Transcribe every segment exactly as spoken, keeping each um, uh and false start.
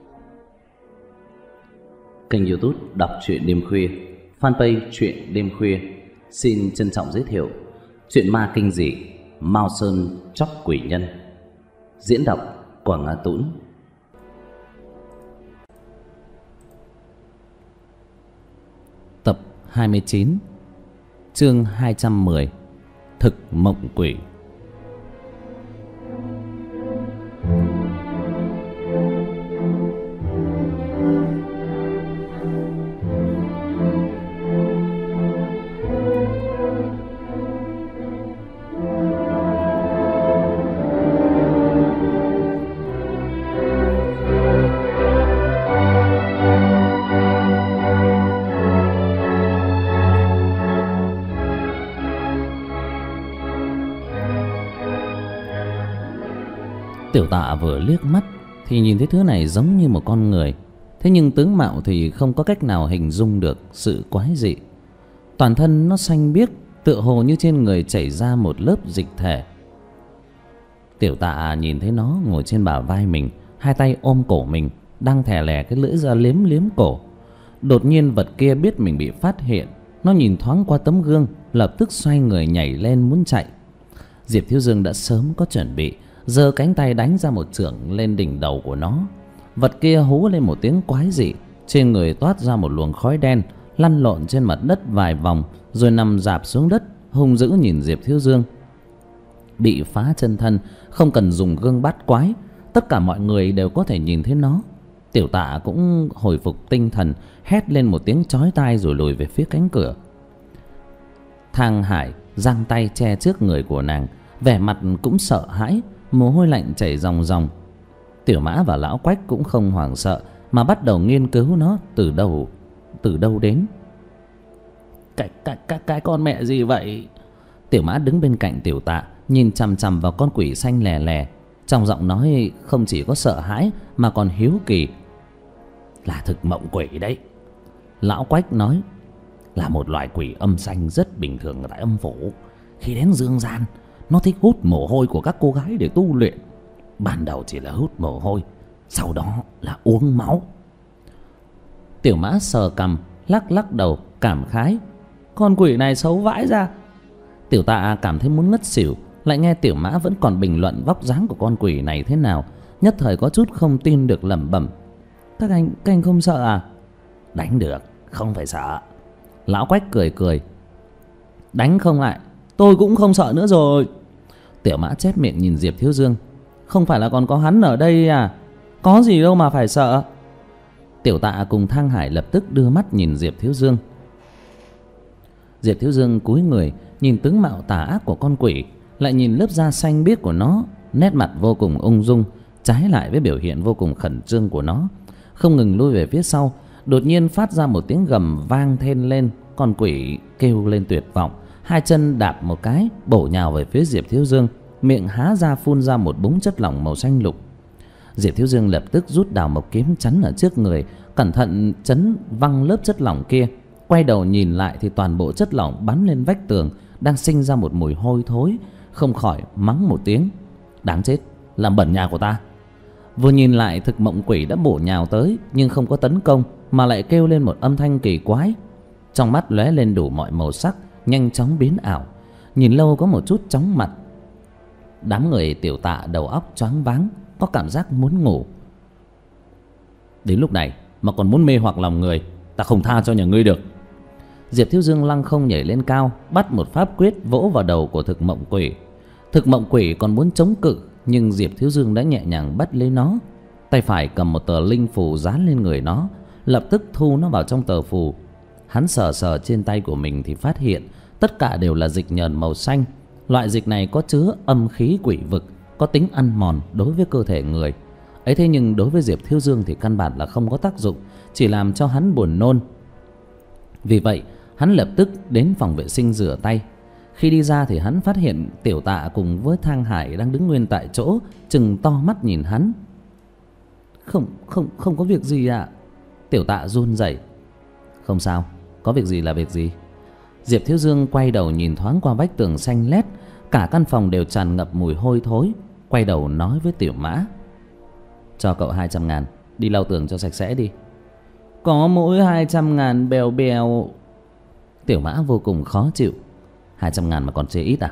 Kênh YouTube đọc truyện đêm khuya, fanpage truyện đêm khuya xin trân trọng giới thiệu truyện ma kinh dị Mao Sơn Chóc Quỷ Nhân. Diễn đọc Quảng Á Tũng. Tập hai mươi chín, chương hai trăm mười, Thực Mộng Quỷ. Tiểu Tạ vừa liếc mắt thì nhìn thấy thứ này giống như một con người, thế nhưng tướng mạo thì không có cách nào hình dung được sự quái dị. Toàn thân nó xanh biếc, tựa hồ như trên người chảy ra một lớp dịch thể. Tiểu Tạ nhìn thấy nó ngồi trên bả vai mình, hai tay ôm cổ mình, đang thè lè cái lưỡi ra liếm liếm cổ. Đột nhiên vật kia biết mình bị phát hiện, nó nhìn thoáng qua tấm gương, lập tức xoay người nhảy lên muốn chạy. Diệp Thiếu Dương đã sớm có chuẩn bị, giơ cánh tay đánh ra một chưởng lên đỉnh đầu của nó. Vật kia hú lên một tiếng quái dị, trên người toát ra một luồng khói đen, lăn lộn trên mặt đất vài vòng rồi nằm rạp xuống đất, hung dữ nhìn Diệp Thiếu Dương. Bị phá chân thân, không cần dùng gương bắt quái, tất cả mọi người đều có thể nhìn thấy nó. Tiểu Tạ cũng hồi phục tinh thần, hét lên một tiếng chói tai rồi lùi về phía cánh cửa. Thang Hải giang tay che trước người của nàng, vẻ mặt cũng sợ hãi, mồ hôi lạnh chảy ròng ròng. Tiểu Mã và Lão Quách cũng không hoảng sợ mà bắt đầu nghiên cứu nó từ đâu từ đâu đến. Cái cái cái cái con mẹ gì vậy? Tiểu Mã đứng bên cạnh Tiểu Tạ, nhìn chằm chằm vào con quỷ xanh lè lè, trong giọng nói không chỉ có sợ hãi mà còn hiếu kỳ. Là thực mộng quỷ đấy. Lão Quách nói, là một loại quỷ âm xanh rất bình thường ở tại âm phủ. Khi đến dương gian, nó thích hút mồ hôi của các cô gái để tu luyện. Ban đầu chỉ là hút mồ hôi, sau đó là uống máu. Tiểu Mã sờ cằm, lắc lắc đầu cảm khái, con quỷ này xấu vãi ra. Tiểu Tạ cảm thấy muốn ngất xỉu, lại nghe Tiểu Mã vẫn còn bình luận vóc dáng của con quỷ này thế nào, nhất thời có chút không tin được, lẩm bẩm, Các anh, các anh không sợ à? Đánh được, không phải sợ. Lão Quách cười cười, đánh không lại, tôi cũng không sợ nữa rồi. Tiểu Mã chép miệng nhìn Diệp Thiếu Dương, không phải là còn có hắn ở đây à? Có gì đâu mà phải sợ. Tiểu Tạ cùng Thang Hải lập tức đưa mắt nhìn Diệp Thiếu Dương. Diệp Thiếu Dương cúi người nhìn tướng mạo tà ác của con quỷ, lại nhìn lớp da xanh biếc của nó, nét mặt vô cùng ung dung, trái lại với biểu hiện vô cùng khẩn trương của nó, không ngừng lui về phía sau. Đột nhiên phát ra một tiếng gầm vang thên lên, con quỷ kêu lên tuyệt vọng, hai chân đạp một cái bổ nhào về phía Diệp Thiếu Dương, miệng há ra phun ra một búng chất lỏng màu xanh lục. Diệp Thiếu Dương lập tức rút đào mộc kiếm chắn ở trước người, cẩn thận chấn văng lớp chất lỏng kia. Quay đầu nhìn lại thì toàn bộ chất lỏng bắn lên vách tường, đang sinh ra một mùi hôi thối, không khỏi mắng một tiếng, đáng chết, làm bẩn nhà của ta. Vừa nhìn lại, thực mộng quỷ đã bổ nhào tới, nhưng không có tấn công mà lại kêu lên một âm thanh kỳ quái, trong mắt lóe lên đủ mọi màu sắc, nhanh chóng biến ảo, nhìn lâu có một chút chóng mặt. Đám người Tiểu Tạ đầu óc choáng váng, có cảm giác muốn ngủ. Đến lúc này mà còn muốn mê hoặc lòng người, ta không tha cho nhà ngươi được. Diệp Thiếu Dương lăng không nhảy lên cao, bắt một pháp quyết vỗ vào đầu của thực mộng quỷ. Thực mộng quỷ còn muốn chống cự, nhưng Diệp Thiếu Dương đã nhẹ nhàng bắt lấy nó. Tay phải cầm một tờ linh phù dán lên người nó, lập tức thu nó vào trong tờ phù. Hắn sờ sờ trên tay của mình thì phát hiện tất cả đều là dịch nhờn màu xanh. Loại dịch này có chứa âm khí quỷ vực, có tính ăn mòn đối với cơ thể người. Ấy thế nhưng đối với Diệp Thiếu Dương thì căn bản là không có tác dụng, chỉ làm cho hắn buồn nôn. Vì vậy hắn lập tức đến phòng vệ sinh rửa tay. Khi đi ra thì hắn phát hiện Tiểu Tạ cùng với Thang Hải đang đứng nguyên tại chỗ, trừng to mắt nhìn hắn. Không, không, không có việc gì ạ. Tiểu Tạ run rẩy. Không sao, có việc gì là việc gì. Diệp Thiếu Dương quay đầu nhìn thoáng qua vách tường xanh lét, cả căn phòng đều tràn ngập mùi hôi thối. Quay đầu nói với Tiểu Mã, cho cậu hai trăm ngàn, đi lau tường cho sạch sẽ đi. Có mỗi hai trăm ngàn bèo bèo. Tiểu Mã vô cùng khó chịu. Hai trăm ngàn mà còn chê ít à?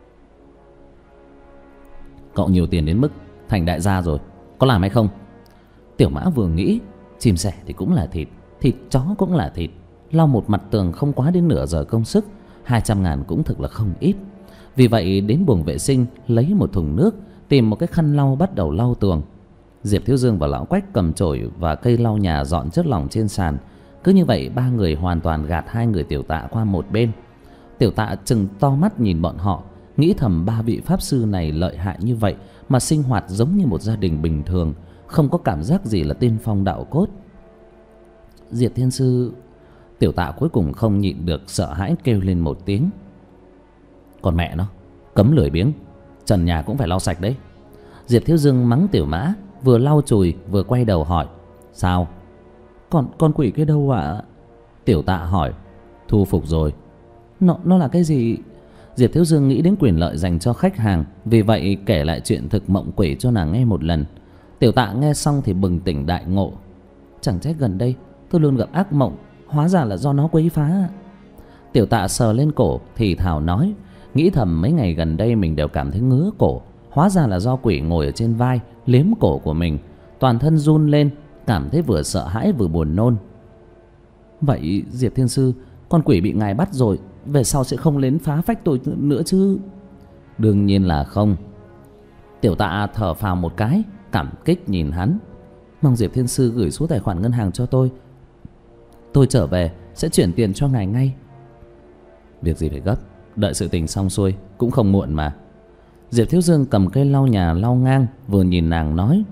Cậu nhiều tiền đến mức thành đại gia rồi, có làm hay không? Tiểu Mã vừa nghĩ, chim sẻ thì cũng là thịt, thịt chó cũng là thịt. Lau một mặt tường không quá đến nửa giờ công sức, hai trăm ngàn cũng thực là không ít. Vì vậy đến buồng vệ sinh lấy một thùng nước, tìm một cái khăn lau bắt đầu lau tường. Diệp Thiếu Dương và Lão Quách cầm chổi và cây lau nhà dọn chất lỏng trên sàn. Cứ như vậy ba người hoàn toàn gạt hai người Tiểu Tạ qua một bên. Tiểu Tạ trừng to mắt nhìn bọn họ, nghĩ thầm ba vị pháp sư này lợi hại như vậy mà sinh hoạt giống như một gia đình bình thường, không có cảm giác gì là tiên phong đạo cốt. Diệp Thiên Sư... Tiểu Tạ cuối cùng không nhịn được, sợ hãi kêu lên một tiếng. Còn mẹ nó, cấm lười biếng, trần nhà cũng phải lau sạch đấy. Diệp Thiếu Dương mắng Tiểu Mã, vừa lau chùi vừa quay đầu hỏi. Sao? Còn con quỷ kia đâu ạ? À? Tiểu Tạ hỏi. Thu phục rồi. Nó, nó là cái gì? Diệp Thiếu Dương nghĩ đến quyền lợi dành cho khách hàng, vì vậy kể lại chuyện thực mộng quỷ cho nàng nghe một lần. Tiểu Tạ nghe xong thì bừng tỉnh đại ngộ. Chẳng trách gần đây tôi luôn gặp ác mộng, hóa ra là do nó quấy phá. Tiểu Tạ sờ lên cổ thì thào nói, nghĩ thầm mấy ngày gần đây mình đều cảm thấy ngứa cổ, hóa ra là do quỷ ngồi ở trên vai liếm cổ của mình. Toàn thân run lên, cảm thấy vừa sợ hãi vừa buồn nôn. Vậy Diệp Thiên Sư, con quỷ bị ngài bắt rồi, về sau sẽ không đến phá phách tôi nữa chứ? Đương nhiên là không. Tiểu Tạ thở phào một cái, cảm kích nhìn hắn. Mong Diệp Thiên Sư gửi số tài khoản ngân hàng cho tôi, tôi trở về sẽ chuyển tiền cho ngài ngay. Việc gì phải gấp, đợi sự tình xong xuôi cũng không muộn mà. Diệp Thiếu Dương cầm cây lau nhà lau ngang, vừa nhìn nàng nói.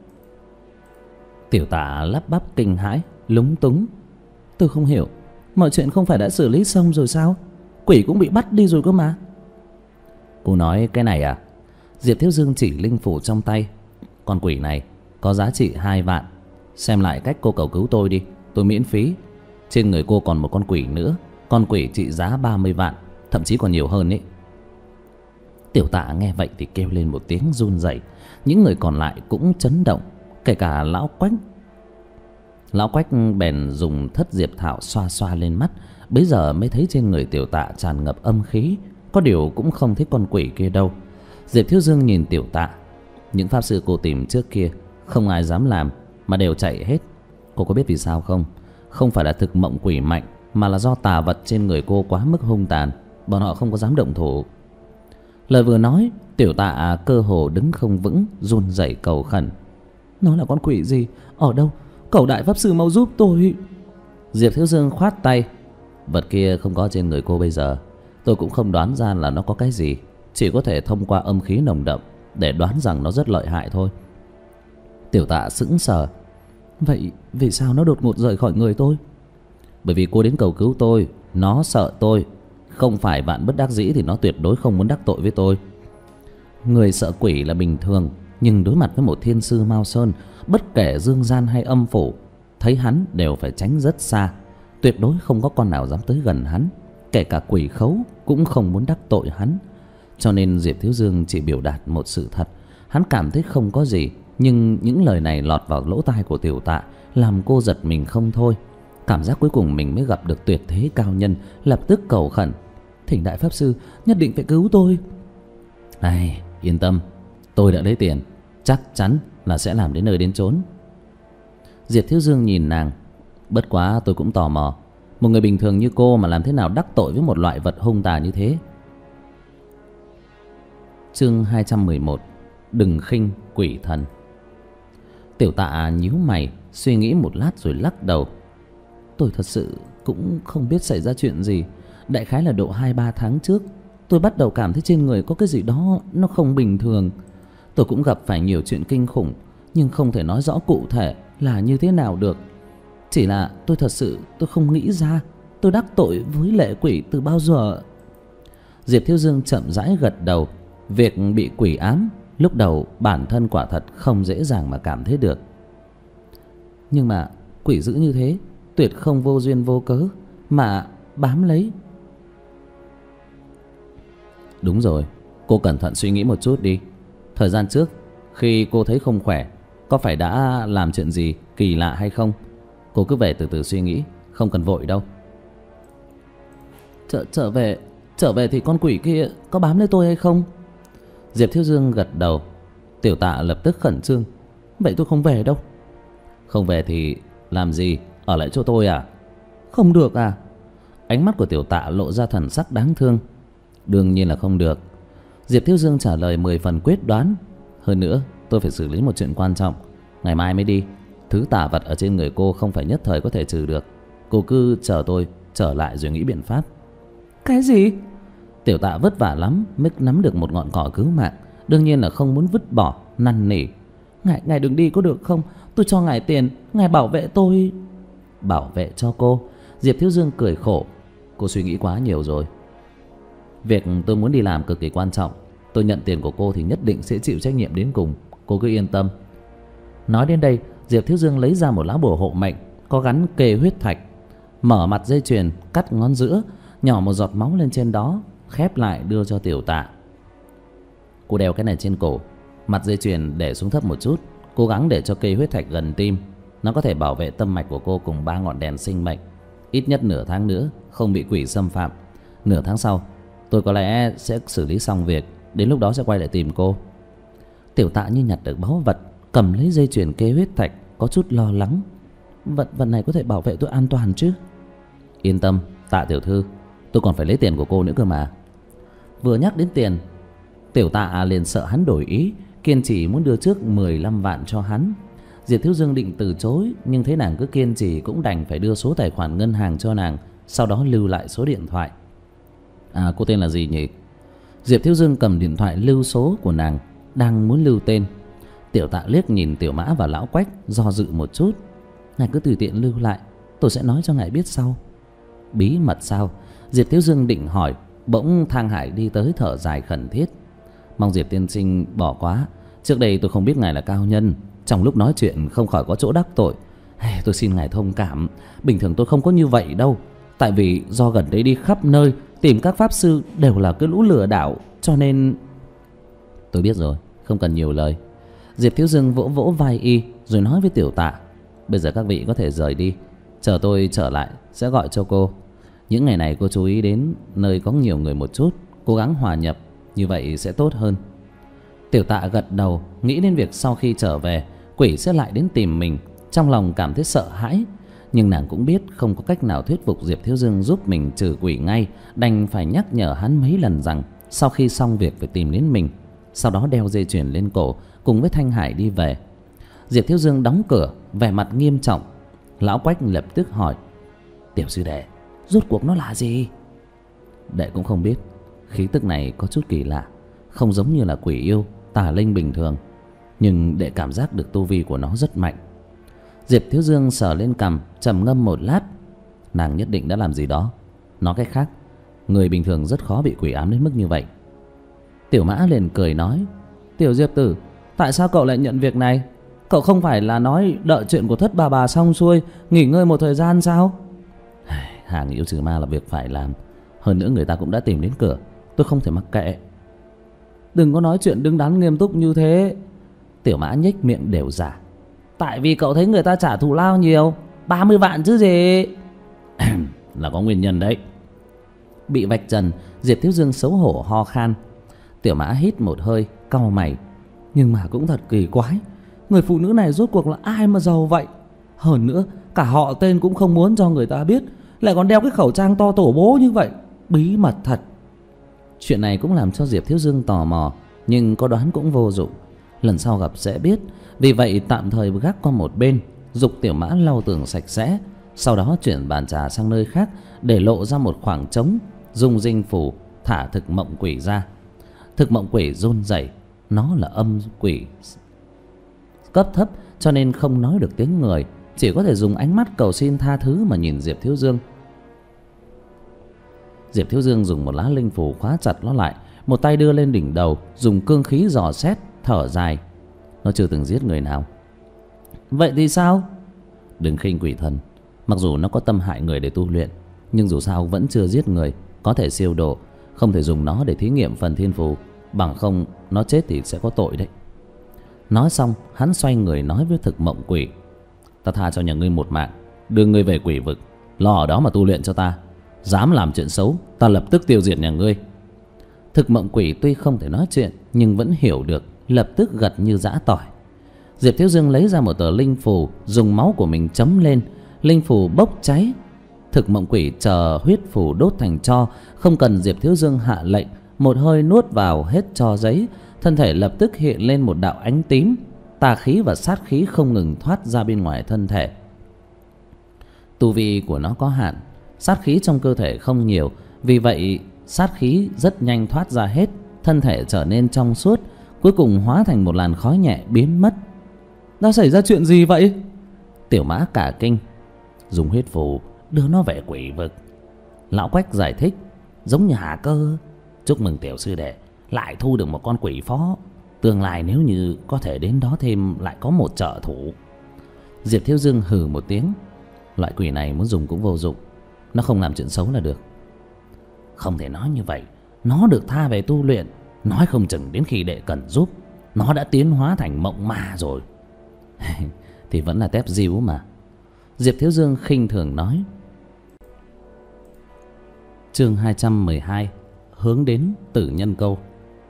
Tiểu Tạ lắp bắp kinh hãi, lúng túng. Tôi không hiểu, mọi chuyện không phải đã xử lý xong rồi sao? Quỷ cũng bị bắt đi rồi cơ mà. Cô nói cái này à? Diệp Thiếu Dương chỉ linh phủ trong tay. Con quỷ này có giá trị hai vạn. Xem lại cách cô cầu cứu tôi đi, tôi miễn phí. Trên người cô còn một con quỷ nữa, con quỷ trị giá ba mươi vạn, thậm chí còn nhiều hơn ấy. Tiểu Tạ nghe vậy thì kêu lên một tiếng run rẩy. Những người còn lại cũng chấn động, kể cả Lão Quách. Lão Quách bèn dùng thất diệp thảo xoa xoa lên mắt, bấy giờ mới thấy trên người Tiểu Tạ tràn ngập âm khí, có điều cũng không thấy con quỷ kia đâu. Diệp Thiếu Dương nhìn Tiểu Tạ. Những pháp sư cô tìm trước kia không ai dám làm, mà đều chạy hết. Cô có biết vì sao không? Không phải là thực mộng quỷ mạnh, mà là do tà vật trên người cô quá mức hung tàn, bọn họ không có dám động thủ. Lời vừa nói, Tiểu Tạ cơ hồ đứng không vững, run rẩy cầu khẩn. Nó là con quỷ gì? Ở đâu? Cầu đại pháp sư mau giúp tôi. Diệp Thiếu Dương khoát tay. Vật kia không có trên người cô bây giờ. Tôi cũng không đoán ra là nó có cái gì, chỉ có thể thông qua âm khí nồng đậm để đoán rằng nó rất lợi hại thôi. Tiểu Tạ sững sờ. Vậy vì sao nó đột ngột rời khỏi người tôi? Bởi vì cô đến cầu cứu tôi, nó sợ tôi. Không phải vạn bất đắc dĩ thì nó tuyệt đối không muốn đắc tội với tôi. Người sợ quỷ là bình thường, nhưng đối mặt với một thiên sư Mao Sơn, bất kể dương gian hay âm phủ, thấy hắn đều phải tránh rất xa. Tuyệt đối không có con nào dám tới gần hắn, kể cả quỷ khấu cũng không muốn đắc tội hắn. Cho nên Diệp Thiếu Dương chỉ biểu đạt một sự thật. Hắn cảm thấy không có gì, nhưng những lời này lọt vào lỗ tai của Tiểu Tạ làm cô giật mình không thôi. Cảm giác cuối cùng mình mới gặp được tuyệt thế cao nhân, lập tức cầu khẩn. Thỉnh đại pháp sư nhất định phải cứu tôi. Ai, yên tâm, tôi đã lấy tiền, chắc chắn là sẽ làm đến nơi đến chốn. Diệp Thiếu Dương nhìn nàng. Bất quá tôi cũng tò mò, một người bình thường như cô mà làm thế nào đắc tội với một loại vật hung tà như thế? Chương hai trăm mười một. Đừng khinh quỷ thần. Tiểu Tạ nhíu mày, suy nghĩ một lát rồi lắc đầu. Tôi thật sự cũng không biết xảy ra chuyện gì. Đại khái là độ hai ba tháng trước, tôi bắt đầu cảm thấy trên người có cái gì đó nó không bình thường. Tôi cũng gặp phải nhiều chuyện kinh khủng, nhưng không thể nói rõ cụ thể là như thế nào được. Chỉ là tôi thật sự tôi không nghĩ ra tôi đắc tội với lệ quỷ từ bao giờ. Diệp Thiếu Dương chậm rãi gật đầu. Việc bị quỷ ám lúc đầu bản thân quả thật không dễ dàng mà cảm thấy được. Nhưng mà quỷ dữ như thế, tuyệt không vô duyên vô cớ mà bám lấy. Đúng rồi, cô cẩn thận suy nghĩ một chút đi. Thời gian trước khi cô thấy không khỏe, có phải đã làm chuyện gì kỳ lạ hay không? Cô cứ về từ từ suy nghĩ, không cần vội đâu. Trở, trở về Trở về thì con quỷ kia có bám lấy tôi hay không? Diệp Thiếu Dương gật đầu. Tiểu Tạ lập tức khẩn trương. Vậy tôi không về đâu. Không về thì làm gì? Ở lại chỗ tôi à? Không được à? Ánh mắt của Tiểu Tạ lộ ra thần sắc đáng thương. Đương nhiên là không được. Diệp Thiếu Dương trả lời mười phần quyết đoán. Hơn nữa tôi phải xử lý một chuyện quan trọng, ngày mai mới đi. Thứ tà vật ở trên người cô không phải nhất thời có thể trừ được. Cô cứ chờ tôi trở lại rồi nghĩ biện pháp. Cái gì? Tiểu Tạ vất vả lắm mới nắm được một ngọn cỏ cứu mạng, đương nhiên là không muốn vứt bỏ, năn nỉ. Ngài, ngài đừng đi có được không? Tôi cho ngài tiền, ngài bảo vệ tôi. Bảo vệ cho cô? Diệp Thiếu Dương cười khổ. Cô suy nghĩ quá nhiều rồi. Việc tôi muốn đi làm cực kỳ quan trọng. Tôi nhận tiền của cô thì nhất định sẽ chịu trách nhiệm đến cùng. Cô cứ yên tâm. Nói đến đây, Diệp Thiếu Dương lấy ra một lá bùa hộ mệnh có gắn kê huyết thạch, mở mặt dây chuyền, cắt ngón giữa, nhỏ một giọt máu lên trên đó, khép lại đưa cho Tiểu Tạ. Cô đeo cái này trên cổ, mặt dây chuyền để xuống thấp một chút, cố gắng để cho cây huyết thạch gần tim. Nó có thể bảo vệ tâm mạch của cô cùng ba ngọn đèn sinh mệnh. Ít nhất nửa tháng nữa không bị quỷ xâm phạm. Nửa tháng sau tôi có lẽ sẽ xử lý xong việc, đến lúc đó sẽ quay lại tìm cô. Tiểu Tạ như nhặt được báu vật, cầm lấy dây chuyền kê huyết thạch, có chút lo lắng. Vật vật này có thể bảo vệ tôi an toàn chứ? Yên tâm Tạ tiểu thư, tôi còn phải lấy tiền của cô nữa cơ mà. Vừa nhắc đến tiền, Tiểu Tạ liền sợ hắn đổi ý, kiên trì muốn đưa trước mười lăm vạn cho hắn. Diệp Thiếu Dương định từ chối, nhưng thấy nàng cứ kiên trì cũng đành phải đưa số tài khoản ngân hàng cho nàng, sau đó lưu lại số điện thoại. À, cô tên là gì nhỉ? Diệp Thiếu Dương cầm điện thoại lưu số của nàng, đang muốn lưu tên. Tiểu Tạ liếc nhìn Tiểu Mã và Lão Quách, do dự một chút. Ngài cứ tùy tiện lưu lại, tôi sẽ nói cho ngài biết sau. Bí mật sao? Diệp Thiếu Dương định hỏi, bỗng Thang Hải đi tới thở dài khẩn thiết. Mong Diệp tiên sinh bỏ quá, trước đây tôi không biết ngài là cao nhân, trong lúc nói chuyện không khỏi có chỗ đắc tội. Hey, tôi xin ngài thông cảm, bình thường tôi không có như vậy đâu. Tại vì do gần đây đi khắp nơi tìm các pháp sư đều là cái lũ lừa đảo, cho nên... Tôi biết rồi, không cần nhiều lời. Diệp Thiếu Dương vỗ vỗ vai y rồi nói với Tiểu Tạ, bây giờ các vị có thể rời đi, chờ tôi trở lại sẽ gọi cho cô. Những ngày này cô chú ý đến nơi có nhiều người một chút, cố gắng hòa nhập, như vậy sẽ tốt hơn. Tiểu Tạ gật đầu, nghĩ đến việc sau khi trở về quỷ sẽ lại đến tìm mình, trong lòng cảm thấy sợ hãi. Nhưng nàng cũng biết không có cách nào thuyết phục Diệp Thiếu Dương giúp mình trừ quỷ ngay, đành phải nhắc nhở hắn mấy lần rằng sau khi xong việc phải tìm đến mình. Sau đó đeo dây chuyền lên cổ, cùng với Thanh Hải đi về. Diệp Thiếu Dương đóng cửa, vẻ mặt nghiêm trọng. Lão Quách lập tức hỏi, Tiểu sư đệ, rốt cuộc nó là gì? Đệ cũng không biết. Khí tức này có chút kỳ lạ, không giống như là quỷ yêu, tà linh bình thường, nhưng đệ cảm giác được tu vi của nó rất mạnh. Diệp Thiếu Dương sờ lên cằm, trầm ngâm một lát. Nàng nhất định đã làm gì đó. Nói cách khác, người bình thường rất khó bị quỷ ám đến mức như vậy. Tiểu Mã liền cười nói, Tiểu Diệp tử, tại sao cậu lại nhận việc này? Cậu không phải là nói đợi chuyện của Thất bà bà xong xuôi nghỉ ngơi một thời gian sao? Hàng yêu trừ ma là việc phải làm. Hơn nữa người ta cũng đã tìm đến cửa, tôi không thể mắc kệ. Đừng có nói chuyện đứng đắn nghiêm túc như thế. Tiểu Mã nhếch miệng đều giả. Tại vì cậu thấy người ta trả thù lao nhiều, ba mươi vạn chứ gì. Là có nguyên nhân đấy. Bị vạch trần, Diệp Thiếu Dương xấu hổ ho khan. Tiểu Mã hít một hơi, cau mày. Nhưng mà cũng thật kỳ quái, người phụ nữ này rốt cuộc là ai mà giàu vậy? Hơn nữa cả họ tên cũng không muốn cho người ta biết, lại còn đeo cái khẩu trang to tổ bố như vậy. Bí mật thật. Chuyện này cũng làm cho Diệp Thiếu Dương tò mò, nhưng có đoán cũng vô dụng. Lần sau gặp sẽ biết. Vì vậy tạm thời gác qua một bên, giục Tiểu Mã lau tường sạch sẽ, sau đó chuyển bàn trà sang nơi khác, để lộ ra một khoảng trống, dùng dinh phủ thả thực mộng quỷ ra. Thực mộng quỷ run rẩy, nó là âm quỷ cấp thấp cho nên không nói được tiếng người, chỉ có thể dùng ánh mắt cầu xin tha thứ mà nhìn Diệp Thiếu Dương. Diệp Thiếu Dương dùng một lá linh phù khóa chặt nó lại, một tay đưa lên đỉnh đầu, dùng cương khí dò xét, thở dài. Nó chưa từng giết người nào. Vậy thì sao? Đừng khinh quỷ thần. Mặc dù nó có tâm hại người để tu luyện, nhưng dù sao vẫn chưa giết người, có thể siêu độ. Không thể dùng nó để thí nghiệm phần thiên phù, bằng không nó chết thì sẽ có tội đấy. Nói xong hắn xoay người nói với Thực Mộng Quỷ: "Ta tha cho nhà ngươi một mạng, đưa ngươi về quỷ vực, lo ở đó mà tu luyện cho ta. Dám làm chuyện xấu, ta lập tức tiêu diệt nhà ngươi." Thực Mộng Quỷ tuy không thể nói chuyện nhưng vẫn hiểu được, lập tức gật như giã tỏi. Diệp Thiếu Dương lấy ra một tờ linh phù, dùng máu của mình chấm lên, linh phù bốc cháy. Thực Mộng Quỷ chờ huyết phù đốt thành tro, không cần Diệp Thiếu Dương hạ lệnh, một hơi nuốt vào hết tro giấy, thân thể lập tức hiện lên một đạo ánh tím, tà khí và sát khí không ngừng thoát ra bên ngoài thân thể. Tu vi của nó có hạn, sát khí trong cơ thể không nhiều, vì vậy sát khí rất nhanh thoát ra hết, thân thể trở nên trong suốt, cuối cùng hóa thành một làn khói nhẹ biến mất. Đã xảy ra chuyện gì vậy? Tiểu Mã cả kinh. Dùng huyết phù đưa nó về quỷ vực. Lão Quách giải thích: giống như Hà Cơ. Chúc mừng tiểu sư đệ, lại thu được một con quỷ phó. Tương lai nếu như có thể đến đó thêm, lại có một trợ thủ. Diệp Thiếu Dương hừ một tiếng. Loại quỷ này muốn dùng cũng vô dụng, nó không làm chuyện xấu là được. Không thể nói như vậy, nó được tha về tu luyện, nói không chừng đến khi đệ cần giúp, nó đã tiến hóa thành mộng ma rồi. Thì vẫn là tép díu mà. Diệp Thiếu Dương khinh thường nói. Chương hai trăm mười hai, hướng đến Tử Nhân Câu.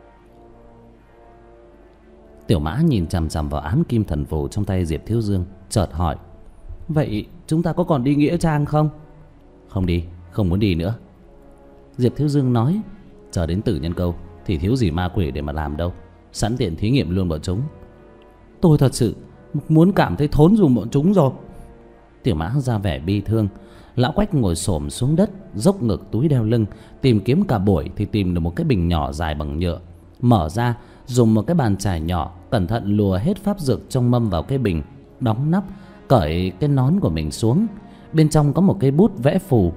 Tiểu Mã nhìn chằm chằm vào ám kim thần phù trong tay Diệp Thiếu Dương, chợt hỏi: vậy chúng ta có còn đi nghĩa trang không? Không đi, không muốn đi nữa. Diệp Thiếu Dương nói: chờ đến Tử Nhân Câu thì thiếu gì ma quỷ để mà làm đâu, sẵn tiện thí nghiệm luôn bọn chúng. Tôi thật sự muốn cảm thấy thốn dùng bọn chúng rồi. Tiểu Mã ra vẻ bi thương. Lão Quách ngồi xổm xuống đất, dốc ngực túi đeo lưng, tìm kiếm cả buổi thì tìm được một cái bình nhỏ dài bằng nhựa. Mở ra, dùng một cái bàn chải nhỏ cẩn thận lùa hết pháp dược trong mâm vào cái bình, đóng nắp, cởi cái nón của mình xuống. Bên trong có một cây bút vẽ phù.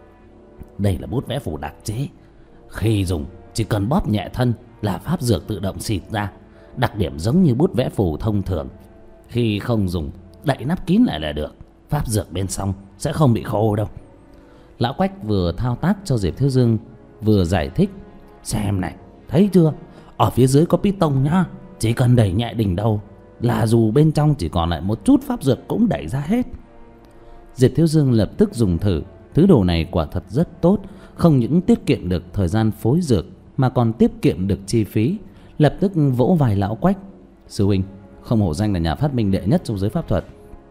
Đây là bút vẽ phù đặc chế, khi dùng chỉ cần bóp nhẹ thân là pháp dược tự động xịt ra. Đặc điểm giống như bút vẽ phù thông thường. Khi không dùng, đậy nắp kín lại là được, pháp dược bên trong sẽ không bị khô đâu. Lão Quách vừa thao tác cho Diệp Thiếu Dương vừa giải thích: xem này, thấy chưa, ở phía dưới có piston nhá, chỉ cần đẩy nhẹ đỉnh đầu là dù bên trong chỉ còn lại một chút pháp dược cũng đẩy ra hết. Diệp Thiếu Dương lập tức dùng thử. Thứ đồ này quả thật rất tốt, không những tiết kiệm được thời gian phối dược mà còn tiết kiệm được chi phí. Lập tức vỗ vai Lão Quách: sư huynh, không hổ danh là nhà phát minh đệ nhất trong giới pháp thuật.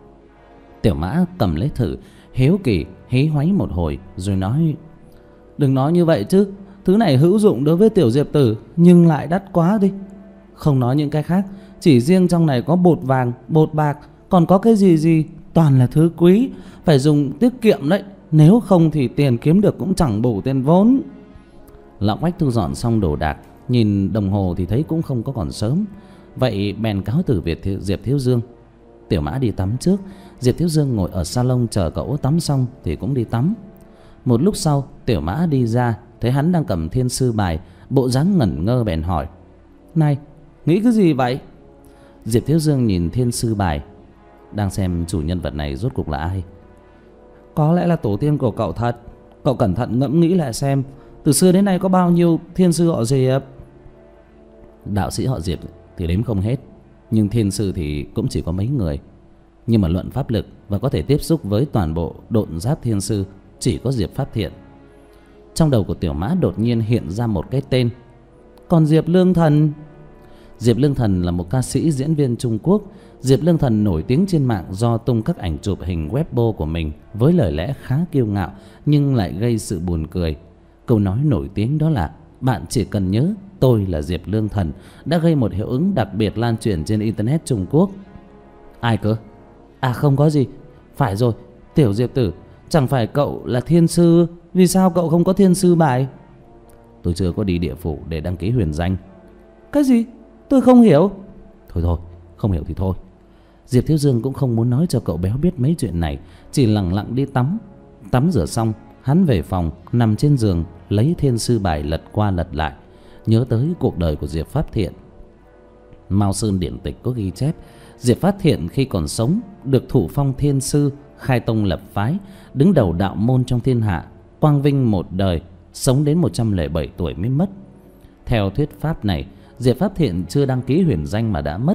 Tiểu Mã cầm lấy thử, hiếu kỳ hí hoáy một hồi rồi nói: đừng nói như vậy chứ, thứ này hữu dụng đối với tiểu Diệp tử nhưng lại đắt quá đi. Không nói những cái khác, chỉ riêng trong này có bột vàng, bột bạc, còn có cái gì gì toàn là thứ quý, phải dùng tiết kiệm đấy, nếu không thì tiền kiếm được cũng chẳng bổ tiền vốn. Lão Quách thu dọn xong đồ đạc, nhìn đồng hồ thì thấy cũng không có còn sớm, vậy bèn cáo từ Việt Thiếu, Diệp Thiếu Dương. Tiểu Mã đi tắm trước, Diệp Thiếu Dương ngồi ở salon chờ cậu tắm xong thì cũng đi tắm. Một lúc sau, Tiểu Mã đi ra, thấy hắn đang cầm thiên sư bài, bộ dáng ngẩn ngơ bèn hỏi: này, nghĩ cái gì vậy? Diệp Thiếu Dương nhìn thiên sư bài, đang xem chủ nhân vật này rốt cuộc là ai. Có lẽ là tổ tiên của cậu thật. Cậu cẩn thận ngẫm nghĩ lại xem, từ xưa đến nay có bao nhiêu thiên sư họ Diệp? Đạo sĩ họ Diệp thì đếm không hết, nhưng thiên sư thì cũng chỉ có mấy người. Nhưng mà luận pháp lực và có thể tiếp xúc với toàn bộ độn giáp thiên sư chỉ có Diệp Pháp Thiện. Trong đầu của Tiểu Mã đột nhiên hiện ra một cái tên. Còn Diệp Lương Thần? Diệp Lương Thần là một ca sĩ diễn viên Trung Quốc. Diệp Lương Thần nổi tiếng trên mạng do tung các ảnh chụp hình Weibo của mình với lời lẽ khá kiêu ngạo nhưng lại gây sự buồn cười. Câu nói nổi tiếng đó là: bạn chỉ cần nhớ tôi là Diệp Lương Thần, đã gây một hiệu ứng đặc biệt lan truyền trên internet Trung Quốc. Ai cơ? À không có gì. Phải rồi, tiểu Diệp tử, chẳng phải cậu là thiên sư, vì sao cậu không có thiên sư bài? Tôi chưa có đi địa phủ để đăng ký huyền danh. Cái gì? Tôi không hiểu. Thôi thôi, không hiểu thì thôi. Diệp Thiếu Dương cũng không muốn nói cho cậu béo biết mấy chuyện này, chỉ lặng lặng đi tắm. Tắm rửa xong, hắn về phòng, nằm trên giường lấy thiên sư bài lật qua lật lại, nhớ tới cuộc đời của Diệp Pháp Thiện. Mao Sơn điển tịch có ghi chép, Diệp Pháp Thiện khi còn sống được thụ phong thiên sư, khai tông lập phái, đứng đầu đạo môn trong thiên hạ, quang vinh một đời, sống đến một trăm lẻ bảy tuổi mới mất. Theo thuyết pháp này, Diệp Pháp Thiện chưa đăng ký huyền danh mà đã mất,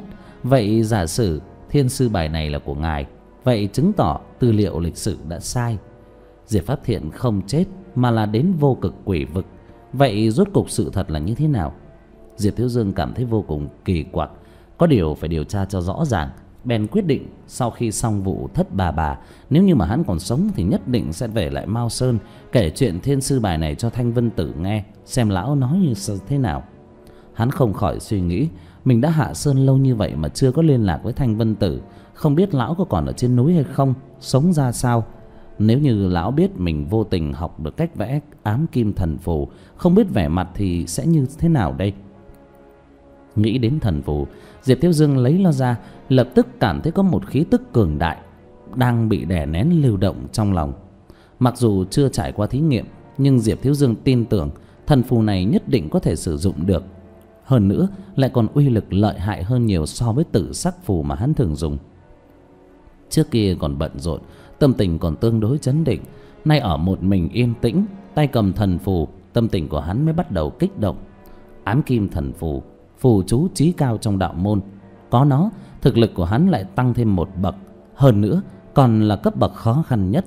Vậy giả sử thiên sư bài này là của ngài, vậy chứng tỏ tư liệu lịch sử đã sai. Diệp Pháp Thiện không chết mà là đến vô cực quỷ vực. Vậy rốt cục sự thật là như thế nào? Diệp Thiếu Dương cảm thấy vô cùng kỳ quặc, có điều phải điều tra cho rõ ràng. Bèn quyết định sau khi xong vụ thất bà bà, nếu như mà hắn còn sống thì nhất định sẽ về lại Mao Sơn, kể chuyện thiên sư bài này cho Thanh Vân Tử nghe, xem lão nói như thế nào. Hắn không khỏi suy nghĩ, mình đã hạ sơn lâu như vậy mà chưa có liên lạc với Thanh Vân Tử, không biết lão có còn ở trên núi hay không, sống ra sao. Nếu như lão biết mình vô tình học được cách vẽ ám kim thần phù, không biết vẻ mặt thì sẽ như thế nào đây? Nghĩ đến thần phù, Diệp Thiếu Dương lấy nó ra, lập tức cảm thấy có một khí tức cường đại đang bị đè nén lưu động trong lòng. Mặc dù chưa trải qua thí nghiệm, nhưng Diệp Thiếu Dương tin tưởng thần phù này nhất định có thể sử dụng được. Hơn nữa lại còn uy lực lợi hại hơn nhiều so với tử sắc phù mà hắn thường dùng. Trước kia còn bận rộn, tâm tình còn tương đối chấn định, nay ở một mình yên tĩnh, tay cầm thần phù, tâm tình của hắn mới bắt đầu kích động. Ám kim thần phù, phù chú chí cao trong đạo môn, có nó thực lực của hắn lại tăng thêm một bậc, hơn nữa còn là cấp bậc khó khăn nhất.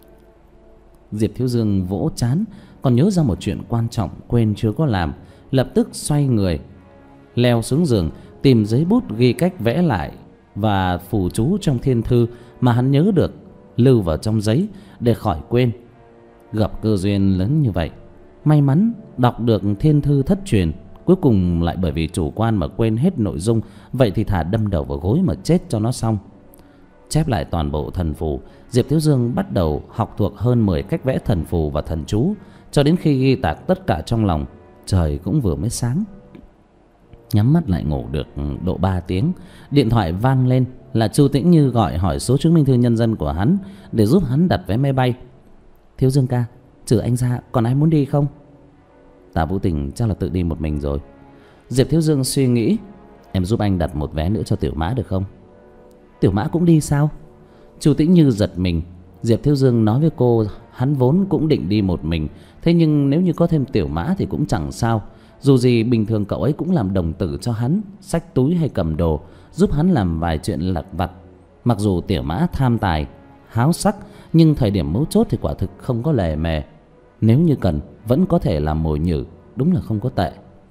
Diệp Thiếu Dương vỗ trán, còn nhớ ra một chuyện quan trọng quên chưa có làm, lập tức xoay người leo xuống giường, tìm giấy bút ghi cách vẽ lại và phù chú trong thiên thư mà hắn nhớ được, lưu vào trong giấy để khỏi quên. Gặp cơ duyên lớn như vậy, may mắn đọc được thiên thư thất truyền, cuối cùng lại bởi vì chủ quan mà quên hết nội dung, vậy thì thà đâm đầu vào gối mà chết cho nó xong. Chép lại toàn bộ thần phù, Diệp Thiếu Dương bắt đầu học thuộc hơn mười cách vẽ thần phù và thần chú, cho đến khi ghi tạc tất cả trong lòng, trời cũng vừa mới sáng. Nhắm mắt lại ngủ được độ ba tiếng, điện thoại vang lên, là Chu Tĩnh Như gọi hỏi số chứng minh thư nhân dân của hắn để giúp hắn đặt vé máy bay. Thiếu Dương ca, trừ anh ra còn ai muốn đi không? Tạ Vũ Tình chắc là tự đi một mình rồi. Diệp Thiếu Dương suy nghĩ, em giúp anh đặt một vé nữa cho Tiểu Mã được không? Tiểu Mã cũng đi sao? Chu Tĩnh Như giật mình. Diệp Thiếu Dương nói với cô hắn vốn cũng định đi một mình, thế nhưng nếu như có thêm Tiểu Mã thì cũng chẳng sao. Dù gì bình thường cậu ấy cũng làm đồng tử cho hắn, xách túi hay cầm đồ, giúp hắn làm vài chuyện lặt vặt. Mặc dù Tiểu Mã tham tài, háo sắc, nhưng thời điểm mấu chốt thì quả thực không có lề mề. Nếu như cần vẫn có thể làm mồi nhử, đúng là không có tệ.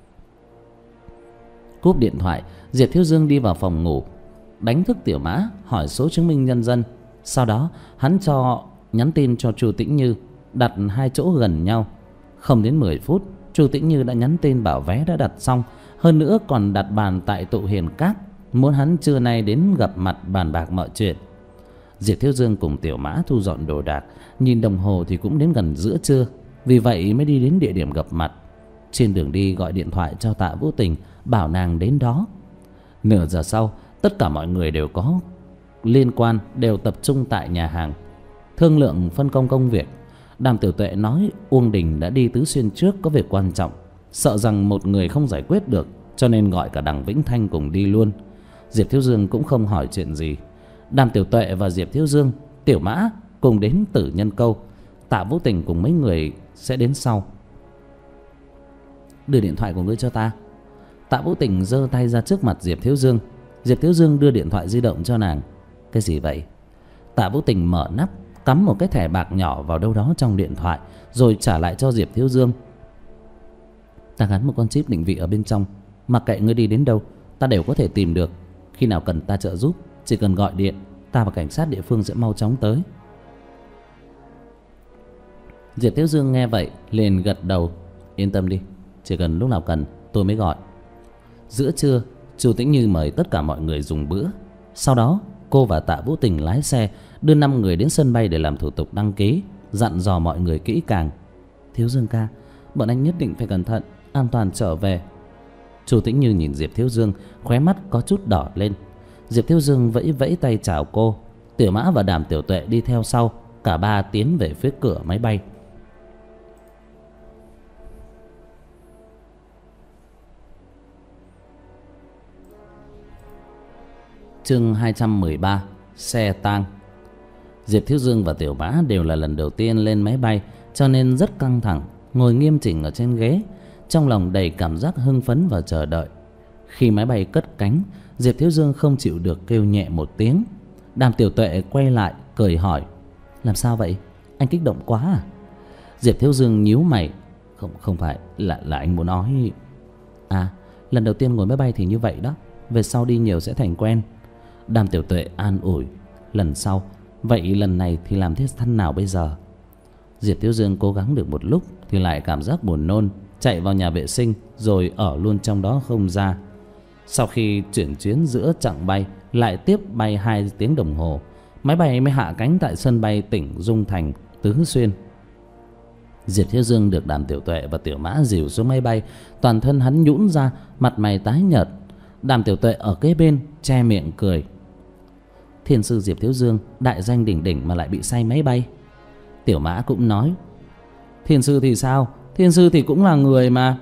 Cúp điện thoại, Diệp Thiếu Dương đi vào phòng ngủ, đánh thức Tiểu Mã hỏi số chứng minh nhân dân. Sau đó hắn cho nhắn tin cho Chu Tĩnh Như đặt hai chỗ gần nhau. Không đến mười phút, Chu Tĩnh Như đã nhắn tin bảo vé đã đặt xong, hơn nữa còn đặt bàn tại tụ Hiền Các, muốn hắn trưa nay đến gặp mặt bàn bạc mọi chuyện. Diệp Thiếu Dương cùng Tiểu Mã thu dọn đồ đạc, nhìn đồng hồ thì cũng đến gần giữa trưa, vì vậy mới đi đến địa điểm gặp mặt. Trên đường đi gọi điện thoại cho Tạ Vũ Tình, bảo nàng đến đó. Nửa giờ sau, tất cả mọi người đều có liên quan đều tập trung tại nhà hàng, thương lượng phân công công việc. Đàm Tiểu Tuệ nói Uông Đình đã đi Tứ Xuyên trước có việc quan trọng, sợ rằng một người không giải quyết được, cho nên gọi cả Đằng Vĩnh Thanh cùng đi luôn. Diệp Thiếu Dương cũng không hỏi chuyện gì. Đàm Tiểu Tuệ và Diệp Thiếu Dương, Tiểu Mã cùng đến Tử Nhân Câu, Tạ Vũ Tình cùng mấy người sẽ đến sau. Đưa điện thoại của ngươi cho ta. Tạ Vũ Tình giơ tay ra trước mặt Diệp Thiếu Dương. Diệp Thiếu Dương đưa điện thoại di động cho nàng. Cái gì vậy? Tạ Vũ Tình mở nắp, cắm một cái thẻ bạc nhỏ vào đâu đó trong điện thoại, rồi trả lại cho Diệp Thiếu Dương. Ta gắn một con chip định vị ở bên trong, mặc kệ ngươi đi đến đâu ta đều có thể tìm được. Khi nào cần ta trợ giúp, chỉ cần gọi điện, ta và cảnh sát địa phương sẽ mau chóng tới. Diệp Thiếu Dương nghe vậy liền gật đầu. Yên tâm đi, chỉ cần lúc nào cần tôi mới gọi. Giữa trưa, Chu Tĩnh Như mời tất cả mọi người dùng bữa. Sau đó cô và Tạ Vũ Tình lái xe đưa năm người đến sân bay để làm thủ tục đăng ký, dặn dò mọi người kỹ càng. Thiếu Dương ca, bọn anh nhất định phải cẩn thận, an toàn trở về. Chu Tĩnh Như nhìn Diệp Thiếu Dương, khóe mắt có chút đỏ lên. Diệp Thiếu Dương vẫy vẫy tay chào cô. Tiểu Mã và Đàm Tiểu Tuệ đi theo sau, cả ba tiến về phía cửa máy bay. Chương hai trăm mười ba, xe tang. Diệp Thiếu Dương và Tiểu Mã đều là lần đầu tiên lên máy bay, cho nên rất căng thẳng, ngồi nghiêm chỉnh ở trên ghế, trong lòng đầy cảm giác hưng phấn và chờ đợi. Khi máy bay cất cánh, Diệp Thiếu Dương không chịu được kêu nhẹ một tiếng. Đàm Tiểu Tuệ quay lại cười hỏi: làm sao vậy? Anh kích động quá à? Diệp Thiếu Dương nhíu mày: Không không phải là là anh muốn nói. À, lần đầu tiên ngồi máy bay thì như vậy đó, về sau đi nhiều sẽ thành quen. Đàm Tiểu Tuệ an ủi: lần sau. Vậy lần này thì làm thế thân nào bây giờ? Diệp Thiếu Dương cố gắng được một lúc thì lại cảm giác buồn nôn, chạy vào nhà vệ sinh rồi ở luôn trong đó không ra. Sau khi chuyển chuyến giữa chặng bay, lại tiếp bay hai tiếng đồng hồ, máy bay mới hạ cánh tại sân bay tỉnh Dung Thành, Tứ Xuyên. Diệp Thiếu Dương được Đàm Tiểu Tuệ và Tiểu Mã dìu xuống máy bay, toàn thân hắn nhũn ra, mặt mày tái nhợt. Đàm Tiểu Tuệ ở kế bên che miệng cười: thiên sư Diệp Thiếu Dương đại danh đỉnh đỉnh mà lại bị say máy bay. Tiểu Mã cũng nói: thiên sư thì sao, thiên sư thì cũng là người mà.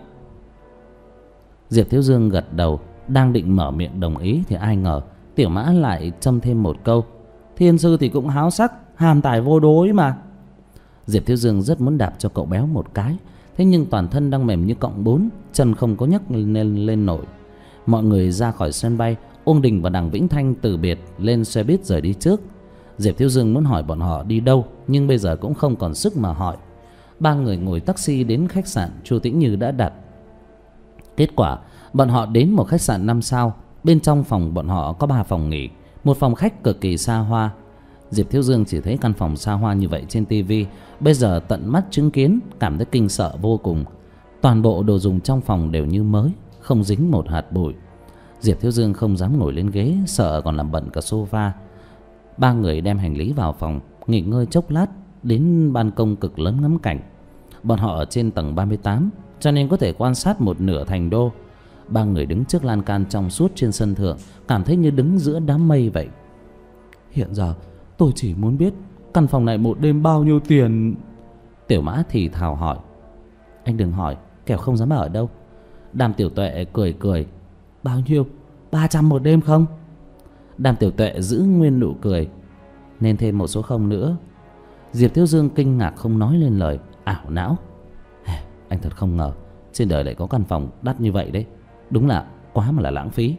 Diệp Thiếu Dương gật đầu, đang định mở miệng đồng ý thì ai ngờ Tiểu Mã lại châm thêm một câu: thiên sư thì cũng háo sắc, hàm tài vô đối mà. Diệp Thiếu Dương rất muốn đạp cho cậu béo một cái, thế nhưng toàn thân đang mềm như cọng bún, chân không có nhấc lên lên nổi. Mọi người ra khỏi sân bay, Uông Đình và Đằng Vĩnh Thanh từ biệt lên xe buýt rời đi trước. Diệp Thiếu Dương muốn hỏi bọn họ đi đâu, nhưng bây giờ cũng không còn sức mà hỏi. Ba người ngồi taxi đến khách sạn Chu Tĩnh Như đã đặt. Kết quả bọn họ đến một khách sạn năm sao. Bên trong phòng bọn họ có ba phòng nghỉ, một phòng khách cực kỳ xa hoa. Diệp Thiếu Dương chỉ thấy căn phòng xa hoa như vậy trên tivi, bây giờ tận mắt chứng kiến cảm thấy kinh sợ vô cùng. Toàn bộ đồ dùng trong phòng đều như mới, không dính một hạt bụi. Diệp Thiếu Dương không dám ngồi lên ghế, sợ còn làm bẩn cả sofa. Ba người đem hành lý vào phòng, nghỉ ngơi chốc lát, đến ban công cực lớn ngắm cảnh. Bọn họ ở trên tầng ba mươi tám, cho nên có thể quan sát một nửa thành đô. Ba người đứng trước lan can trong suốt trên sân thượng, cảm thấy như đứng giữa đám mây vậy. Hiện giờ tôi chỉ muốn biết căn phòng này một đêm bao nhiêu tiền. Tiểu Mã thì thào hỏi: anh đừng hỏi, kẻo không dám ở đâu. Đàm Tiểu Tuệ cười cười: bao nhiêu? Ba trăm một đêm không? Đàm Tiểu Tuệ giữ nguyên nụ cười: nên thêm một số không nữa. Diệp Thiếu Dương kinh ngạc không nói lên lời, ảo não: anh thật không ngờ trên đời lại có căn phòng đắt như vậy đấy, đúng là quá mà là lãng phí.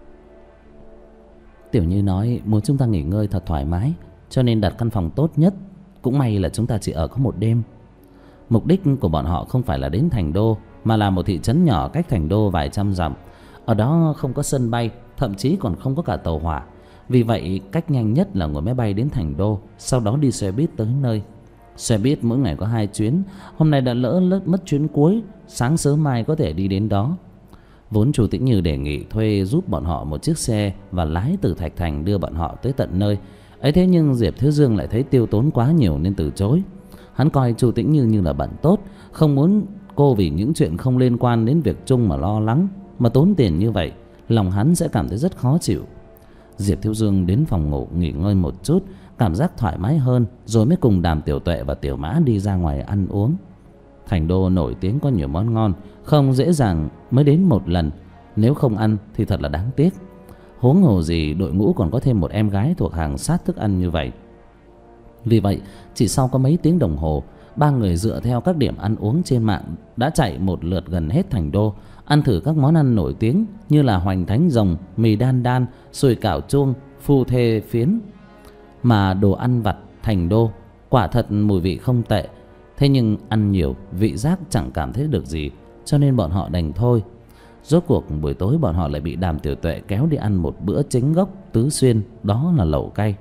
Tiểu Như nói muốn chúng ta nghỉ ngơi thật thoải mái, cho nên đặt căn phòng tốt nhất. Cũng may là chúng ta chỉ ở có một đêm. Mục đích của bọn họ không phải là đến thành đô, mà là một thị trấn nhỏ cách thành đô vài trăm dặm. Ở đó không có sân bay, thậm chí còn không có cả tàu hỏa. Vì vậy cách nhanh nhất là ngồi máy bay đến thành đô, sau đó đi xe buýt tới nơi. Xe buýt mỗi ngày có hai chuyến, hôm nay đã lỡ lỡ mất chuyến cuối, sáng sớm mai có thể đi đến đó. Vốn Chu Tĩnh Như đề nghị thuê giúp bọn họ một chiếc xe và lái từ Thạch Thành đưa bọn họ tới tận nơi. Ấy thế nhưng Diệp Thiếu Dương lại thấy tiêu tốn quá nhiều nên từ chối. Hắn coi Chu Tĩnh Như như là bạn tốt, không muốn cô vì những chuyện không liên quan đến việc chung mà lo lắng, mà tốn tiền như vậy, lòng hắn sẽ cảm thấy rất khó chịu. Diệp Thiếu Dương đến phòng ngủ nghỉ ngơi một chút, cảm giác thoải mái hơn, rồi mới cùng Đàm Tiểu Tuệ và Tiểu Mã đi ra ngoài ăn uống. Thành đô nổi tiếng có nhiều món ngon, không dễ dàng mới đến một lần, nếu không ăn thì thật là đáng tiếc. Huống hồ gì đội ngũ còn có thêm một em gái thuộc hàng sát thức ăn như vậy. Vì vậy chỉ sau có mấy tiếng đồng hồ, ba người dựa theo các điểm ăn uống trên mạng đã chạy một lượt gần hết thành đô, ăn thử các món ăn nổi tiếng như là hoành thánh rồng, mì đan đan, sùi cảo chuông, phu thê phiến. Mà đồ ăn vặt thành đô quả thật mùi vị không tệ, thế nhưng ăn nhiều vị giác chẳng cảm thấy được gì, cho nên bọn họ đành thôi. Rốt cuộc buổi tối bọn họ lại bị Đàm Tiểu Tuệ kéo đi ăn một bữa chính gốc Tứ Xuyên, đó là lẩu cay.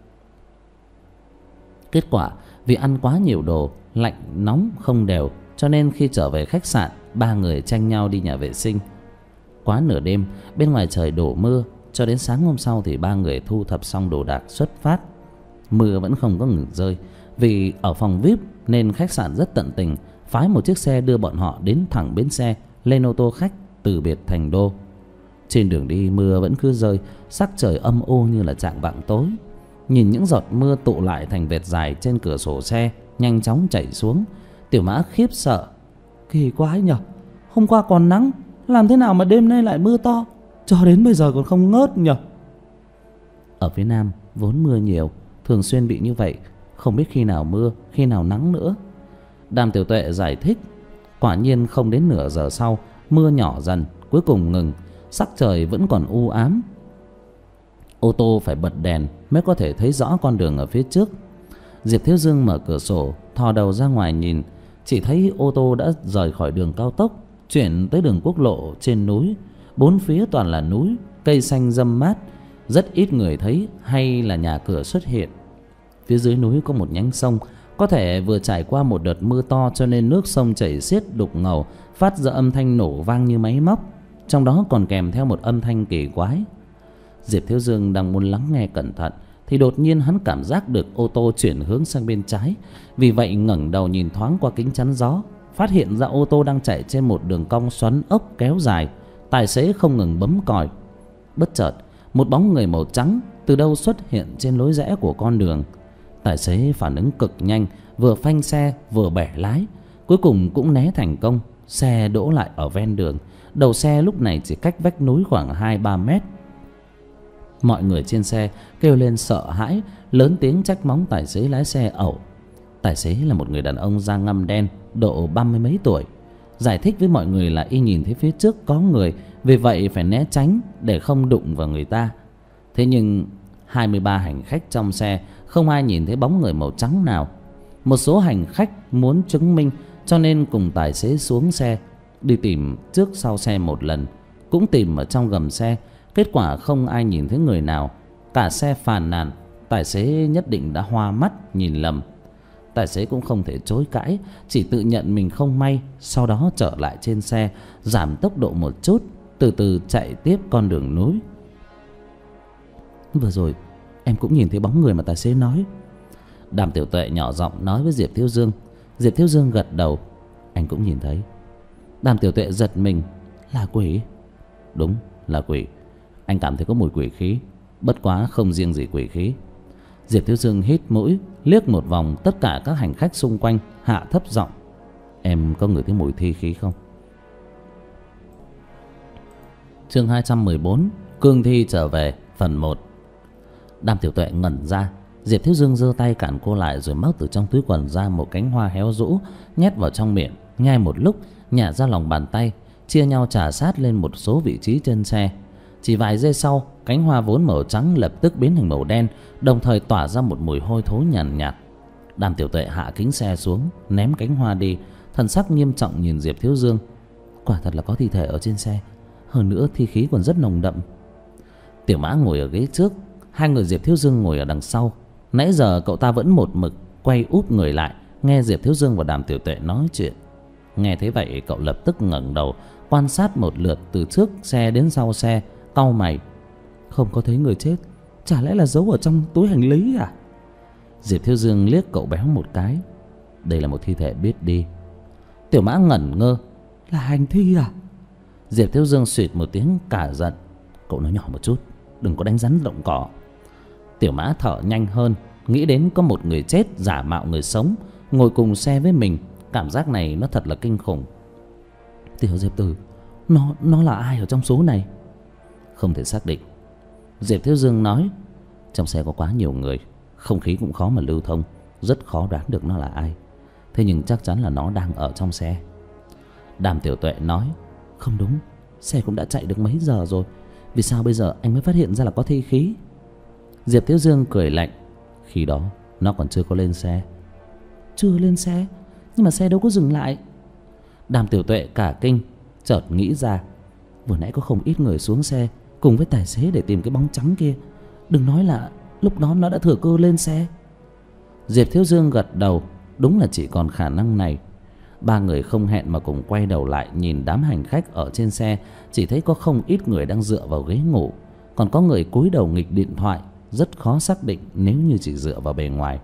Kết quả vì ăn quá nhiều đồ, lạnh nóng không đều, cho nên khi trở về khách sạn, ba người tranh nhau đi nhà vệ sinh. Quá nửa đêm, bên ngoài trời đổ mưa, cho đến sáng hôm sau thì ba người thu thập xong đồ đạc xuất phát. Mưa vẫn không có ngừng rơi. Vì ở phòng vi ai pi nên khách sạn rất tận tình, phái một chiếc xe đưa bọn họ đến thẳng bến xe, lên ô tô khách từ biệt thành đô. Trên đường đi mưa vẫn cứ rơi, sắc trời âm u như là chạng vạng tối. Nhìn những giọt mưa tụ lại thành vệt dài trên cửa sổ xe, nhanh chóng chảy xuống, Tiểu Mã khiếp sợ: kỳ quái nhở, hôm qua còn nắng, làm thế nào mà đêm nay lại mưa to, cho đến bây giờ còn không ngớt nhở. Ở phía Nam vốn mưa nhiều, thường xuyên bị như vậy, không biết khi nào mưa, khi nào nắng nữa. Đàm Tiểu Tuệ giải thích. Quả nhiên không đến nửa giờ sau, mưa nhỏ dần, cuối cùng ngừng. Sắc trời vẫn còn u ám, Ô tô phải bật đèn mới có thể thấy rõ con đường ở phía trước. Diệp Thiếu Dương mở cửa sổ, thò đầu ra ngoài nhìn, chỉ thấy ô tô đã rời khỏi đường cao tốc, chuyển tới đường quốc lộ trên núi. Bốn phía toàn là núi, cây xanh râm mát, rất ít người thấy hay là nhà cửa xuất hiện. Phía dưới núi có một nhánh sông, có thể vừa trải qua một đợt mưa to cho nên nước sông chảy xiết đục ngầu, phát ra âm thanh nổ vang như máy móc, trong đó còn kèm theo một âm thanh kỳ quái. Diệp Thiếu Dương đang muốn lắng nghe cẩn thận thì đột nhiên hắn cảm giác được ô tô chuyển hướng sang bên trái. Vì vậy ngẩng đầu nhìn thoáng qua kính chắn gió, phát hiện ra ô tô đang chạy trên một đường cong xoắn ốc kéo dài. Tài xế không ngừng bấm còi. Bất chợt một bóng người màu trắng từ đâu xuất hiện trên lối rẽ của con đường. Tài xế phản ứng cực nhanh, vừa phanh xe vừa bẻ lái, cuối cùng cũng né thành công. Xe đỗ lại ở ven đường, đầu xe lúc này chỉ cách vách núi khoảng hai ba mét. Mọi người trên xe kêu lên sợ hãi, lớn tiếng trách móc tài xế lái xe ẩu. Tài xế là một người đàn ông da ngăm đen, độ ba mươi mấy tuổi, giải thích với mọi người là y nhìn thấy phía trước có người, vì vậy phải né tránh để không đụng vào người ta. Thế nhưng hai mươi ba hành khách trong xe không ai nhìn thấy bóng người màu trắng nào. Một số hành khách muốn chứng minh cho nên cùng tài xế xuống xe, đi tìm trước sau xe một lần, cũng tìm ở trong gầm xe. Kết quả không ai nhìn thấy người nào. Cả xe phàn nàn tài xế nhất định đã hoa mắt nhìn lầm. Tài xế cũng không thể chối cãi, chỉ tự nhận mình không may. Sau đó trở lại trên xe, giảm tốc độ một chút, từ từ chạy tiếp con đường núi. Vừa rồi em cũng nhìn thấy bóng người mà tài xế nói. Đàm Tiểu Tuệ nhỏ giọng nói với Diệp Thiếu Dương. Diệp Thiếu Dương gật đầu. Anh cũng nhìn thấy. Đàm Tiểu Tuệ giật mình. Là quỷ? Đúng là quỷ. Anh cảm thấy có mùi quỷ khí, bất quá không riêng gì quỷ khí. Diệp Thiếu Dương hít mũi, liếc một vòng tất cả các hành khách xung quanh, hạ thấp giọng. Em có ngửi thấy mùi thi khí không? Chương hai trăm mười bốn, cương thi trở về, phần một. Đàm Tiểu Tuệ ngẩn ra. Diệp Thiếu Dương giơ tay cản cô lại, rồi móc từ trong túi quần ra một cánh hoa héo rũ, nhét vào trong miệng, nhai một lúc, nhả ra lòng bàn tay, chia nhau chà sát lên một số vị trí trên xe. Chỉ vài giây sau, cánh hoa vốn màu trắng lập tức biến thành màu đen, đồng thời tỏa ra một mùi hôi thối nhàn nhạt, nhạt. Đàm Tiểu Tuệ hạ kính xe xuống, ném cánh hoa đi, thần sắc nghiêm trọng nhìn Diệp Thiếu Dương. Quả thật là có thi thể ở trên xe, hơn nữa thi khí còn rất nồng đậm. Tiểu Mã ngồi ở ghế trước, hai người Diệp Thiếu Dương ngồi ở đằng sau. Nãy giờ cậu ta vẫn một mực quay úp người lại, nghe Diệp Thiếu Dương và Đàm Tiểu Tuệ nói chuyện. Nghe thấy vậy, cậu lập tức ngẩng đầu quan sát một lượt từ trước xe đến sau xe, cau mày. Không có thấy người chết, chả lẽ là giấu ở trong túi hành lý à? Diệp Thiếu Dương liếc cậu béo một cái. Đây là một thi thể biết đi. Tiểu Mã ngẩn ngơ. Là hành thi à? Diệp Thiếu Dương xuyệt một tiếng cả giận. Cậu nói nhỏ một chút, đừng có đánh rắn động cỏ. Tiểu Mã thở nhanh hơn, nghĩ đến có một người chết giả mạo người sống ngồi cùng xe với mình. Cảm giác này nó thật là kinh khủng. Tiểu Diệp Tử, Nó nó là ai ở trong số này? Không thể xác định. Diệp Thiếu Dương nói. Trong xe có quá nhiều người, không khí cũng khó mà lưu thông, rất khó đoán được nó là ai. Thế nhưng chắc chắn là nó đang ở trong xe. Đàm Tiểu Tuệ nói. Không đúng, xe cũng đã chạy được mấy giờ rồi, vì sao bây giờ anh mới phát hiện ra là có thi khí? Diệp Thiếu Dương cười lạnh. Khi đó nó còn chưa có lên xe. Chưa lên xe? Nhưng mà xe đâu có dừng lại. Đàm Tiểu Tuệ cả kinh, chợt nghĩ ra. Vừa nãy có không ít người xuống xe cùng với tài xế để tìm cái bóng trắng kia. Đừng nói là lúc đó nó đã thừa cơ lên xe. Diệp Thiếu Dương gật đầu. Đúng là chỉ còn khả năng này. Ba người không hẹn mà cùng quay đầu lại nhìn đám hành khách ở trên xe. Chỉ thấy có không ít người đang dựa vào ghế ngủ, còn có người cúi đầu nghịch điện thoại. Rất khó xác định nếu như chỉ dựa vào bề ngoài.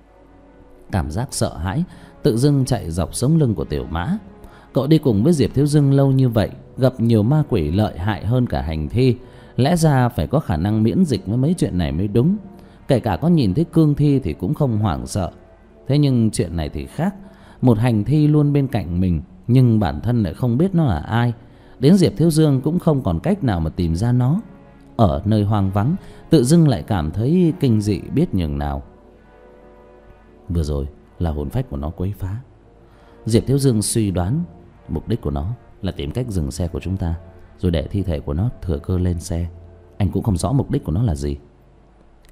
Cảm giác sợ hãi tự dưng chạy dọc sống lưng của Tiểu Mã. Cậu đi cùng với Diệp Thiếu Dương lâu như vậy, gặp nhiều ma quỷ lợi hại hơn cả hành thi, lẽ ra phải có khả năng miễn dịch với mấy chuyện này mới đúng. Kể cả có nhìn thấy cương thi thì cũng không hoảng sợ. Thế nhưng chuyện này thì khác. Một hành thi luôn bên cạnh mình, nhưng bản thân lại không biết nó là ai. Đến Diệp Thiếu Dương cũng không còn cách nào mà tìm ra nó. Ở nơi hoang vắng, tự dưng lại cảm thấy kinh dị biết nhường nào. Vừa rồi là hồn phách của nó quấy phá. Diệp Thiếu Dương suy đoán mục đích của nó là tìm cách dừng xe của chúng ta, rồi để thi thể của nó thừa cơ lên xe. Anh cũng không rõ mục đích của nó là gì,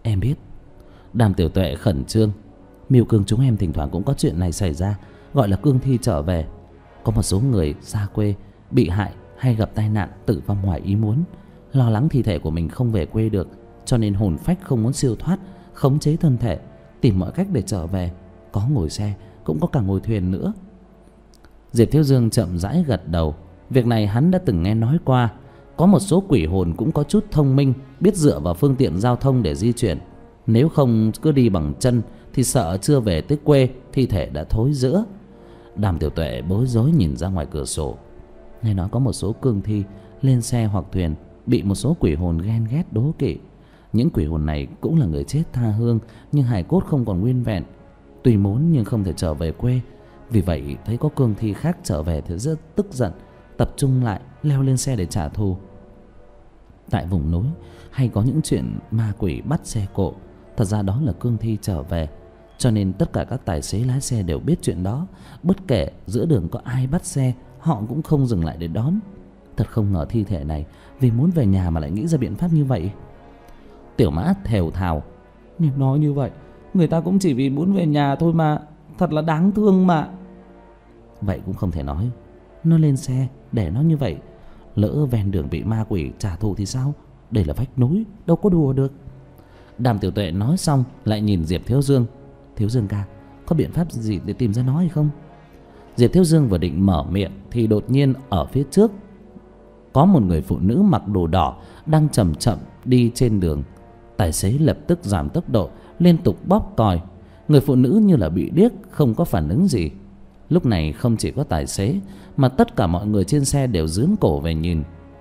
Em biết. Đàm Tiểu Tuệ khẩn trương. Miêu Cương chúng em thỉnh thoảng cũng có chuyện này xảy ra, gọi là cương thi trở về. Có một số người xa quê bị hại hay gặp tai nạn tử vong ngoài ý muốn, lo lắng thi thể của mình không về quê được, cho nên hồn phách không muốn siêu thoát, khống chế thân thể, tìm mọi cách để trở về. Có ngồi xe, cũng có cả ngồi thuyền nữa. Diệp Thiếu Dương chậm rãi gật đầu. Việc này hắn đã từng nghe nói qua. Có một số quỷ hồn cũng có chút thông minh, biết dựa vào phương tiện giao thông để di chuyển. Nếu không cứ đi bằng chân thì sợ chưa về tới quê thi thể đã thối rữa. Đàm Tiểu Tuệ bối rối nhìn ra ngoài cửa sổ. Nghe nói có một số cương thi lên xe hoặc thuyền bị một số quỷ hồn ghen ghét đố kỵ. Những quỷ hồn này cũng là người chết tha hương, nhưng hài cốt không còn nguyên vẹn. Tuy muốn nhưng không thể trở về quê. Vì vậy thấy có cương thi khác trở về thì rất tức giận, tập trung lại leo lên xe để trả thù. Tại vùng núi hay có những chuyện ma quỷ bắt xe cộ, thật ra đó là cương thi trở về. Cho nên tất cả các tài xế lái xe đều biết chuyện đó. Bất kể giữa đường có ai bắt xe, họ cũng không dừng lại để đón. Thật không ngờ thi thể này vì muốn về nhà mà lại nghĩ ra biện pháp như vậy. Tiểu Mã thều thào. Nếu nói như vậy, người ta cũng chỉ vì muốn về nhà thôi mà. Thật là đáng thương mà. Vậy cũng không thể nói. Nó lên xe để nó như vậy, lỡ ven đường bị ma quỷ trả thù thì sao? Đây là vách núi, đâu có đùa được. Đàm Tiểu Tuệ nói xong lại nhìn Diệp Thiếu Dương. Thiếu Dương ca, có biện pháp gì để tìm ra nó hay không? Diệp Thiếu Dương vừa định mở miệng thì đột nhiên ở phía trước có một người phụ nữ mặc đồ đỏ đang chậm chậm đi trên đường. Tài xế lập tức giảm tốc độ, liên tục bóp còi. Người phụ nữ như là bị điếc, không có phản ứng gì. Lúc này không chỉ có tài xế mà tất cả mọi người trên xe đều dướn cổ về nhìn.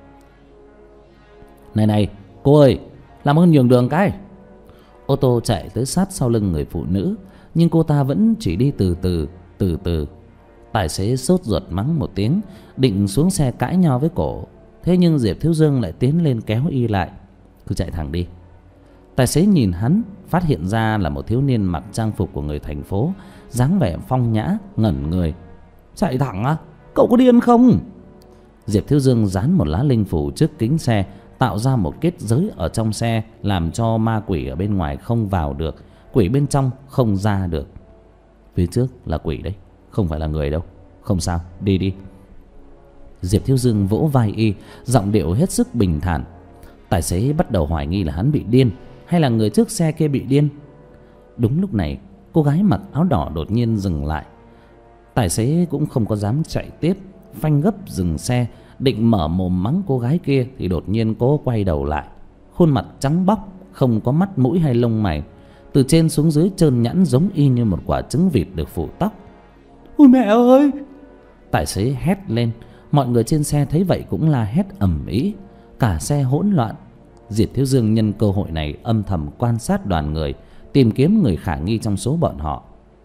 Này này, cô ơi, làm ơn nhường đường cái. Ô tô chạy tới sát sau lưng người phụ nữ, nhưng cô ta vẫn chỉ đi từ từ, từ từ. Tài xế sốt ruột mắng một tiếng, định xuống xe cãi nhau với cổ. Thế nhưng Diệp Thiếu Dương lại tiến lên kéo y lại. Cứ chạy thẳng đi. Tài xế nhìn hắn, phát hiện ra là một thiếu niên mặc trang phục của người thành phố, dáng vẻ phong nhã, ngẩn người. Chạy thẳng á? Cậu có điên không? Diệp Thiếu Dương dán một lá linh phủ trước kính xe, tạo ra một kết giới ở trong xe, làm cho ma quỷ ở bên ngoài không vào được, quỷ bên trong không ra được. Phía trước là quỷ đấy, không phải là người đâu. Không sao, đi đi. Diệp Thiếu Dương vỗ vai y, giọng điệu hết sức bình thản. Tài xế bắt đầu hoài nghi là hắn bị điên, hay là người trước xe kia bị điên. Đúng lúc này, cô gái mặc áo đỏ đột nhiên dừng lại. Tài xế cũng không có dám chạy tiếp, phanh gấp dừng xe, định mở mồm mắng cô gái kia thì đột nhiên cô quay đầu lại. Khuôn mặt trắng bóc, không có mắt mũi hay lông mày, từ trên xuống dưới trơn nhẵn giống y như một quả trứng vịt được phủ tóc. Ôi mẹ ơi! Tài xế hét lên. Mọi người trên xe thấy vậy cũng la hét ầm ĩ, cả xe hỗn loạn. Diệp Thiếu Dương nhân cơ hội này âm thầm quan sát đoàn người, tìm kiếm người khả nghi trong số bọn họ.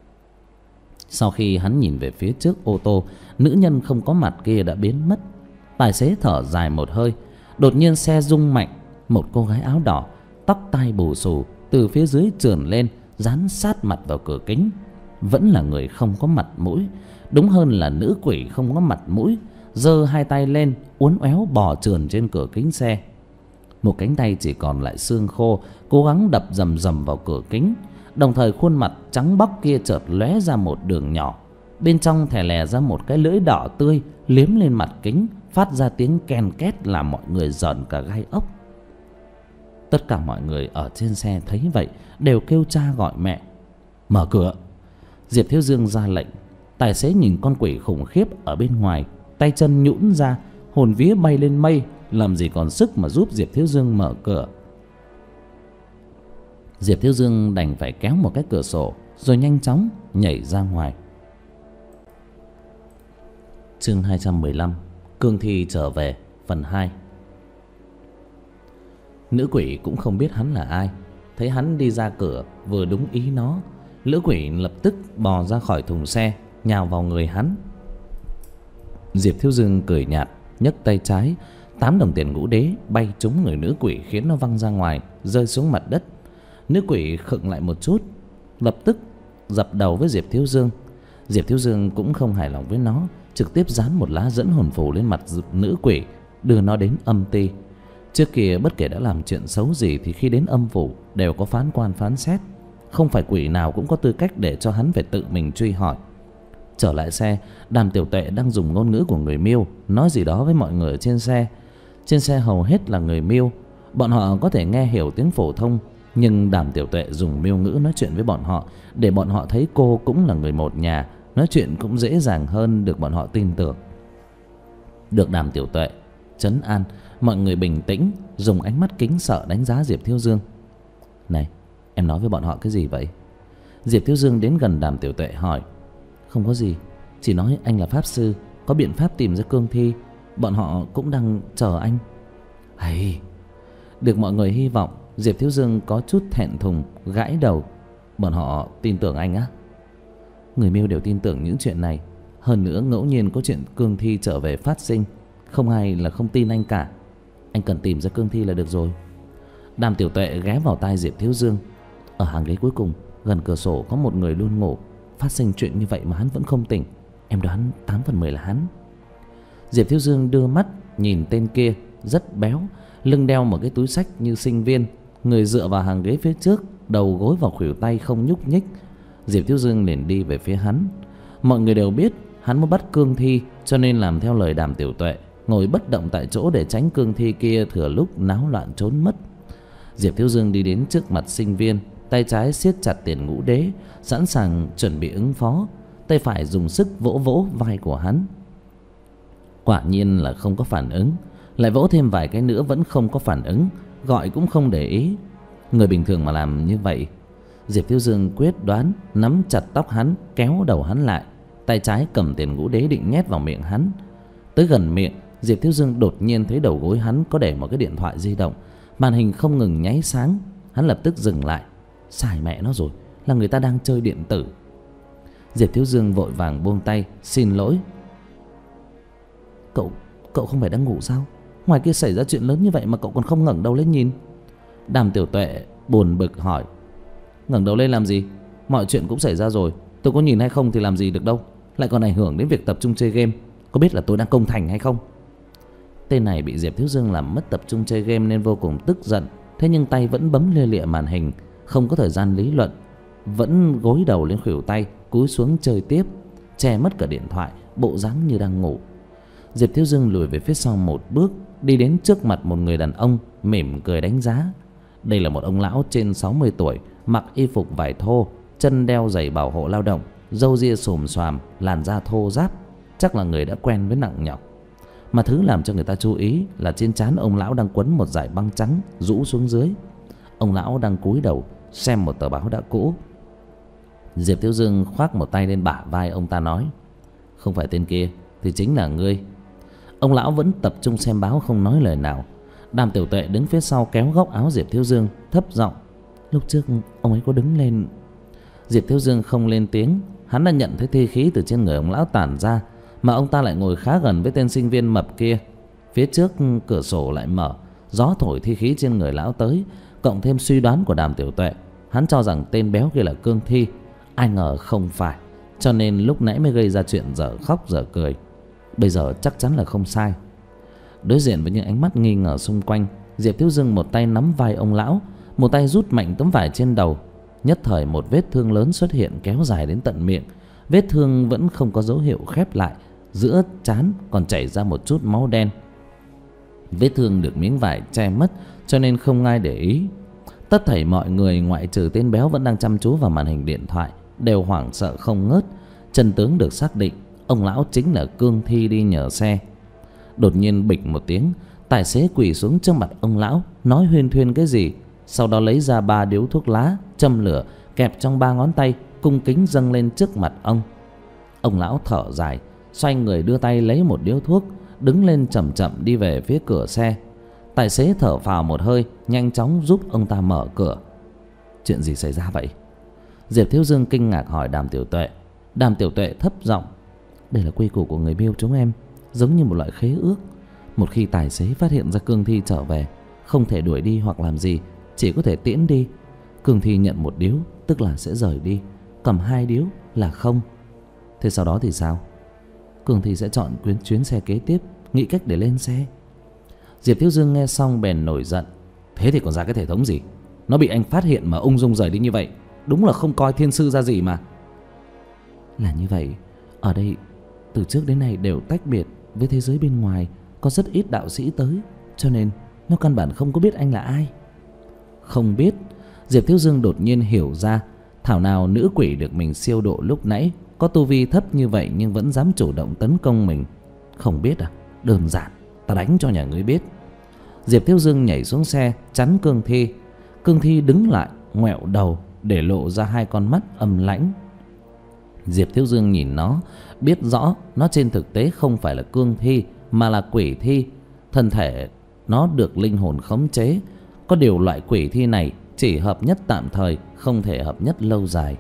Sau khi hắn nhìn về phía trước ô tô, nữ nhân không có mặt kia đã biến mất. Tài xế thở dài một hơi. Đột nhiên xe rung mạnh, một cô gái áo đỏ, tóc tai bù xù, từ phía dưới trườn lên, dán sát mặt vào cửa kính. Vẫn là người không có mặt mũi, đúng hơn là nữ quỷ không có mặt mũi, giơ hai tay lên uốn éo bò trườn trên cửa kính xe. Một cánh tay chỉ còn lại xương khô, cố gắng đập rầm rầm vào cửa kính. Đồng thời khuôn mặt trắng bóc kia chợt lóe ra một đường nhỏ, bên trong thè lè ra một cái lưỡi đỏ tươi liếm lên mặt kính, phát ra tiếng ken két làm mọi người giận cả gai ốc. Tất cả mọi người ở trên xe thấy vậy đều kêu cha gọi mẹ. Mở cửa! Diệp Thiếu Dương ra lệnh. Tài xế nhìn con quỷ khủng khiếp ở bên ngoài, tay chân nhũn ra, hồn vía bay lên mây, làm gì còn sức mà giúp Diệp Thiếu Dương mở cửa. Diệp Thiếu Dương đành phải kéo một cái cửa sổ rồi nhanh chóng nhảy ra ngoài. Chương hai trăm mười lăm, cương thi trở về, phần hai. Nữ quỷ cũng không biết hắn là ai, thấy hắn đi ra cửa vừa đúng ý nó, nữ quỷ lập tức bò ra khỏi thùng xe, nhào vào người hắn. Diệp Thiếu Dương cười nhạt, nhấc tay trái, tám đồng tiền ngũ đế bay trúng người nữ quỷ, khiến nó văng ra ngoài, rơi xuống mặt đất. Nữ quỷ khựng lại một chút, lập tức dập đầu với Diệp Thiếu Dương. Diệp Thiếu Dương cũng không hài lòng với nó, trực tiếp dán một lá dẫn hồn phù lên mặt nữ quỷ, đưa nó đến âm ti. Trước kia bất kể đã làm chuyện xấu gì thì khi đến âm phủ đều có phán quan phán xét, không phải quỷ nào cũng có tư cách để cho hắn phải tự mình truy hỏi. Trở lại xe, Đàm Tiểu Tuệ đang dùng ngôn ngữ của người Miêu nói gì đó với mọi người ở trên xe. Trên xe hầu hết là người Miêu, bọn họ có thể nghe hiểu tiếng phổ thông, nhưng Đàm Tiểu Tuệ dùng Miêu ngữ nói chuyện với bọn họ để bọn họ thấy cô cũng là người một nhà, nói chuyện cũng dễ dàng hơn, được bọn họ tin tưởng. Được Đàm Tiểu Tuệ trấn an, mọi người bình tĩnh, dùng ánh mắt kính sợ đánh giá Diệp Thiếu Dương. Này, em nói với bọn họ cái gì vậy? Diệp Thiếu Dương đến gần Đàm Tiểu Tuệ hỏi. Không có gì, chỉ nói anh là pháp sư, có biện pháp tìm ra cương thi, bọn họ cũng đang chờ anh. Hay, được mọi người hy vọng. Diệp Thiếu Dương có chút thẹn thùng, gãi đầu. Bọn họ tin tưởng anh á? Người Miêu đều tin tưởng những chuyện này. Hơn nữa ngẫu nhiên có chuyện cương thi trở về phát sinh, không ai là không tin anh cả. Anh cần tìm ra cương thi là được rồi. Đàm Tiểu Tuệ ghé vào tai Diệp Thiếu Dương. Ở hàng ghế cuối cùng gần cửa sổ có một người luôn ngủ. Phát sinh chuyện như vậy mà hắn vẫn không tỉnh, em đoán tám phần mười là hắn. Diệp Thiếu Dương đưa mắt nhìn tên kia, rất béo, lưng đeo một cái túi xách như sinh viên, người dựa vào hàng ghế phía trước, đầu gối vào khuỷu tay không nhúc nhích. Diệp Thiếu Dương liền đi về phía hắn. Mọi người đều biết hắn muốn bắt cương thi, cho nên làm theo lời Đàm Tiểu Tuệ, ngồi bất động tại chỗ để tránh cương thi kia thừa lúc náo loạn trốn mất. Diệp Thiếu Dương đi đến trước mặt sinh viên, tay trái siết chặt tiền ngũ đế, sẵn sàng chuẩn bị ứng phó. Tay phải dùng sức vỗ vỗ vai của hắn. Quả nhiên là không có phản ứng. Lại vỗ thêm vài cái nữa vẫn không có phản ứng, gọi cũng không để ý. Người bình thường mà làm như vậy. Diệp Thiếu Dương quyết đoán nắm chặt tóc hắn, kéo đầu hắn lại, tay trái cầm tiền ngũ đế định nhét vào miệng hắn. Tới gần miệng, Diệp Thiếu Dương đột nhiên thấy đầu gối hắn có để một cái điện thoại di động, màn hình không ngừng nháy sáng. Hắn lập tức dừng lại. Xài mẹ nó rồi, là người ta đang chơi điện tử. Diệp Thiếu Dương vội vàng buông tay, xin lỗi. Cậu, cậu không phải đang ngủ sao? Ngoài kia xảy ra chuyện lớn như vậy mà cậu còn không ngẩng đầu lên nhìn. Đàm Tiểu Tuệ buồn bực hỏi. Ngẩng đầu lên làm gì? Mọi chuyện cũng xảy ra rồi, tôi có nhìn hay không thì làm gì được đâu, lại còn ảnh hưởng đến việc tập trung chơi game. Có biết là tôi đang công thành hay không? Tên này bị Diệp Thiếu Dương làm mất tập trung chơi game nên vô cùng tức giận. Thế nhưng tay vẫn bấm lia lịa màn hình, không có thời gian lý luận, vẫn gối đầu lên khuỷu tay, cúi xuống chơi tiếp, che mất cả điện thoại, bộ dáng như đang ngủ. Diệp Thiếu Dương lùi về phía sau một bước, đi đến trước mặt một người đàn ông, mỉm cười đánh giá. Đây là một ông lão trên sáu mươi tuổi, mặc y phục vải thô, chân đeo giày bảo hộ lao động, râu ria xồm xoàm, làn da thô ráp, chắc là người đã quen với nặng nhọc. Mà thứ làm cho người ta chú ý là trên trán ông lão đang quấn một dải băng trắng rũ xuống dưới. Ông lão đang cúi đầu xem một tờ báo đã cũ. Diệp Thiếu Dương khoác một tay lên bả vai ông ta nói. Không phải tên kia thì chính là ngươi. Ông lão vẫn tập trung xem báo, không nói lời nào. Đàm Tiểu Tuệ đứng phía sau kéo góc áo Diệp Thiếu Dương, thấp giọng. Lúc trước ông ấy có đứng lên. Diệp Thiếu Dương không lên tiếng. Hắn đã nhận thấy thi khí từ trên người ông lão tản ra, mà ông ta lại ngồi khá gần với tên sinh viên mập kia. Phía trước cửa sổ lại mở, gió thổi thi khí trên người lão tới. Cộng thêm suy đoán của Đàm Tiểu Tuệ, hắn cho rằng tên béo kia là cương thi. Ai ngờ không phải, cho nên lúc nãy mới gây ra chuyện dở khóc dở cười. Bây giờ chắc chắn là không sai. Đối diện với những ánh mắt nghi ngờ xung quanh, Diệp Thiếu Dương một tay nắm vai ông lão, một tay rút mạnh tấm vải trên đầu. Nhất thời một vết thương lớn xuất hiện kéo dài đến tận miệng. Vết thương vẫn không có dấu hiệu khép lại, giữa trán còn chảy ra một chút máu đen. Vết thương được miếng vải che mất cho nên không ai để ý. Tất thảy mọi người ngoại trừ tên béo vẫn đang chăm chú vào màn hình điện thoại đều hoảng sợ không ngớt. Chân tướng được xác định, ông lão chính là cương thi đi nhờ xe. Đột nhiên bịch một tiếng, tài xế quỳ xuống trước mặt ông lão, nói huyên thuyên cái gì, sau đó lấy ra ba điếu thuốc lá, châm lửa, kẹp trong ba ngón tay, cung kính dâng lên trước mặt ông. Ông lão thở dài, xoay người đưa tay lấy một điếu thuốc, đứng lên chậm chậm đi về phía cửa xe. Tài xế thở phào một hơi, nhanh chóng giúp ông ta mở cửa. Chuyện gì xảy ra vậy? Diệp Thiếu Dương kinh ngạc hỏi Đàm Tiểu Tuệ. Đàm Tiểu Tuệ thấp giọng. Đây là quy củ của người Miêu chúng em, giống như một loại khế ước. Một khi tài xế phát hiện ra cương thi trở về, không thể đuổi đi hoặc làm gì, chỉ có thể tiễn đi. Cương thi nhận một điếu tức là sẽ rời đi, cầm hai điếu là không. Thế sau đó thì sao? Cương thi sẽ chọn chuyến chuyến xe kế tiếp, nghĩ cách để lên xe. Diệp Thiếu Dương nghe xong bèn nổi giận. Thế thì còn ra cái thể thống gì? Nó bị anh phát hiện mà ung dung rời đi như vậy, đúng là không coi thiên sư ra gì mà. Là như vậy, ở đây từ trước đến nay đều tách biệt với thế giới bên ngoài, có rất ít đạo sĩ tới, cho nên nó căn bản không có biết anh là ai. Không biết. Diệp Thiếu Dương đột nhiên hiểu ra, thảo nào nữ quỷ được mình siêu độ lúc nãy có tu vi thấp như vậy nhưng vẫn dám chủ động tấn công mình. Không biết à? Đơn giản, ta đánh cho nhà ngươi biết. Diệp Thiếu Dương nhảy xuống xe chắn Cương Thi. Cương Thi đứng lại ngoẹo đầu để lộ ra hai con mắt âm lãnh. Diệp Thiếu Dương nhìn nó, biết rõ nó trên thực tế không phải là cương thi mà là quỷ thi. Thân thể nó được linh hồn khống chế. Có điều loại quỷ thi này chỉ hợp nhất tạm thời, không thể hợp nhất lâu dài.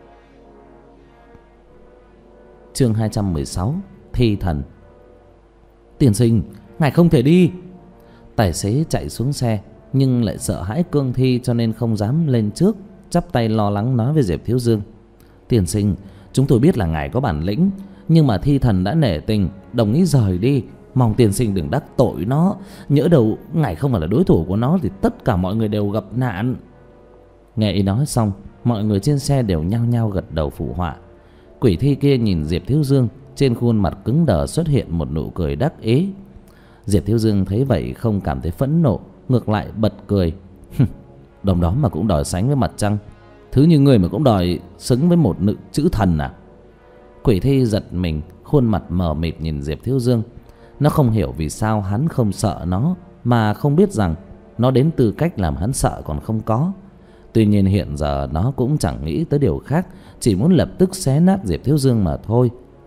Chương hai trăm mười sáu, Thi Thần. Tiên sinh, ngài không thể đi. Tài xế chạy xuống xe nhưng lại sợ hãi cương thi cho nên không dám lên trước, chắp tay lo lắng nói với Diệp Thiếu Dương. Tiên sinh, chúng tôi biết là ngài có bản lĩnh, nhưng mà thi thần đã nể tình đồng ý rời đi, mong tiên sinh đừng đắc tội nó. Nhỡ đầu ngài không phải là đối thủ của nó thì tất cả mọi người đều gặp nạn. Nghe ý nói xong, mọi người trên xe đều nhao nhao gật đầu phụ họa. Quỷ thi kia nhìn Diệp Thiếu Dương, trên khuôn mặt cứng đờ xuất hiện một nụ cười đắc ý. Diệp Thiếu Dương thấy vậy không cảm thấy phẫn nộ, ngược lại bật cười. Đồng đó mà cũng đòi sánh với mặt trăng, thứ như người mà cũng đòi xứng với một nữ chữ thần à? Quỷ thi giật mình, khuôn mặt mờ mịt nhìn Diệp Thiếu Dương. Nó không hiểu vì sao hắn không sợ nó, mà không biết rằng nó đến tư cách làm hắn sợ còn không có. Tuy nhiên hiện giờ nó cũng chẳng nghĩ tới điều khác, chỉ muốn lập tức xé nát Diệp Thiếu Dương mà thôi.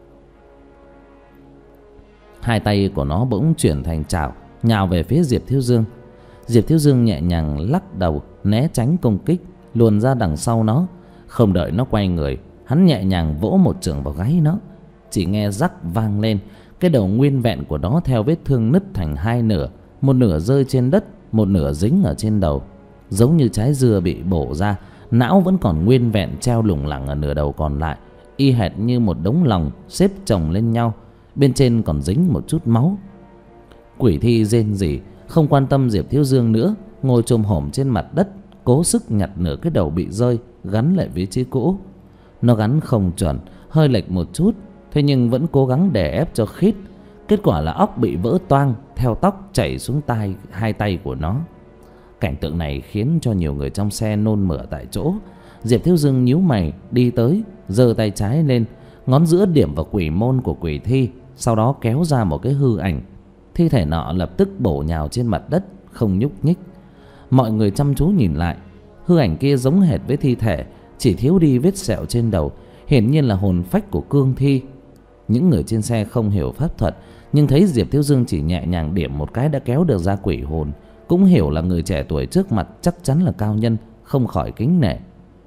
Hai tay của nó bỗng chuyển thành chảo, nhào về phía Diệp Thiếu Dương. Diệp Thiếu Dương nhẹ nhàng lắc đầu né tránh công kích, luồn ra đằng sau nó. Không đợi nó quay người, hắn nhẹ nhàng vỗ một chưởng vào gáy nó. Chỉ nghe rắc vang lên, cái đầu nguyên vẹn của nó theo vết thương nứt thành hai nửa, một nửa rơi trên đất, một nửa dính ở trên đầu, giống như trái dưa bị bổ ra. Não vẫn còn nguyên vẹn treo lủng lẳng ở nửa đầu còn lại, y hệt như một đống lòng xếp chồng lên nhau, bên trên còn dính một chút máu. Quỷ thi rên rỉ, không quan tâm Diệp Thiếu Dương nữa, ngồi chồm hổm trên mặt đất, cố sức nhặt nửa cái đầu bị rơi gắn lại vị trí cũ. Nó gắn không chuẩn, hơi lệch một chút, thế nhưng vẫn cố gắng đè ép cho khít. Kết quả là óc bị vỡ toang, theo tóc chảy xuống tai hai tay của nó. Cảnh tượng này khiến cho nhiều người trong xe nôn mửa tại chỗ. Diệp Thiếu Dương nhíu mày đi tới, giơ tay trái lên, ngón giữa điểm vào quỷ môn của quỷ thi, sau đó kéo ra một cái hư ảnh. Thi thể nọ lập tức bổ nhào trên mặt đất, không nhúc nhích. Mọi người chăm chú nhìn lại, hư ảnh kia giống hệt với thi thể, chỉ thiếu đi vết sẹo trên đầu, hiển nhiên là hồn phách của cương thi. Những người trên xe không hiểu pháp thuật, nhưng thấy Diệp Thiếu Dương chỉ nhẹ nhàng điểm một cái đã kéo được ra quỷ hồn, cũng hiểu là người trẻ tuổi trước mặt chắc chắn là cao nhân, không khỏi kính nể.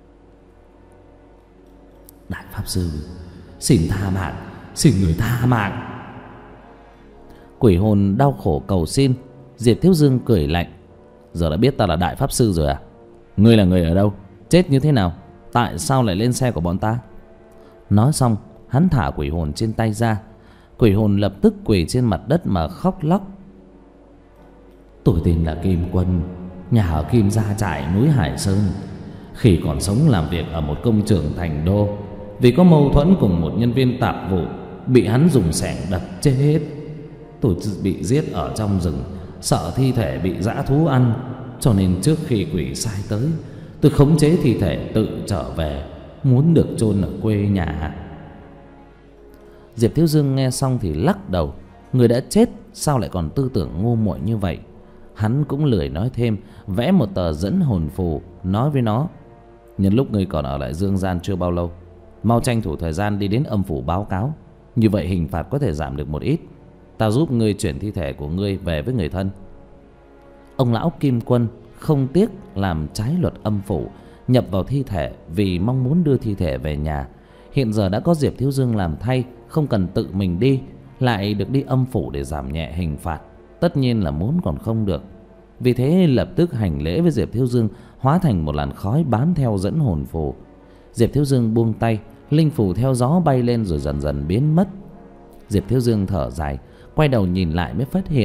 Đại pháp sư, xin tha mạng, xin người tha mạng. Quỷ hồn đau khổ cầu xin. Diệp Thiếu Dương cười lạnh. Giờ đã biết ta là đại pháp sư rồi à? Ngươi là người ở đâu? Chết như thế nào? Tại sao lại lên xe của bọn ta? Nói xong, hắn thả quỷ hồn trên tay ra. Quỷ hồn lập tức quỳ trên mặt đất mà khóc lóc. Tôi tên là Kim Quân, nhà ở Kim Gia Trại, núi Hải Sơn. Khi còn sống làm việc ở một công trường thành đô, vì có mâu thuẫn cùng một nhân viên tạp vụ, bị hắn dùng xẻng đập chết. Tôi bị giết ở trong rừng, sợ thi thể bị dã thú ăn, cho nên trước khi quỷ sai tới, tôi khống chế thi thể tự trở về, muốn được chôn ở quê nhà. Diệp Thiếu Dương nghe xong thì lắc đầu. Người đã chết sao lại còn tư tưởng ngu muội như vậy? Hắn cũng lười nói thêm, vẽ một tờ dẫn hồn phù, nói với nó: nhân lúc ngươi còn ở lại dương gian chưa bao lâu, mau tranh thủ thời gian đi đến âm phủ báo cáo, như vậy hình phạt có thể giảm được một ít. Ta giúp ngươi chuyển thi thể của ngươi về với người thân. Ông lão Kim Quân không tiếc làm trái luật âm phủ, nhập vào thi thể vì mong muốn đưa thi thể về nhà. Hiện giờ đã có Diệp Thiếu Dương làm thay, không cần tự mình đi, lại được đi âm phủ để giảm nhẹ hình phạt, tất nhiên là muốn còn không được. Vì thế lập tức hành lễ với Diệp Thiếu Dương, hóa thành một làn khói bám theo dẫn hồn phù. Diệp Thiếu Dương buông tay, linh phù theo gió bay lên rồi dần dần biến mất. Diệp Thiếu Dương thở dài, quay đầu nhìn lại mới phát hiện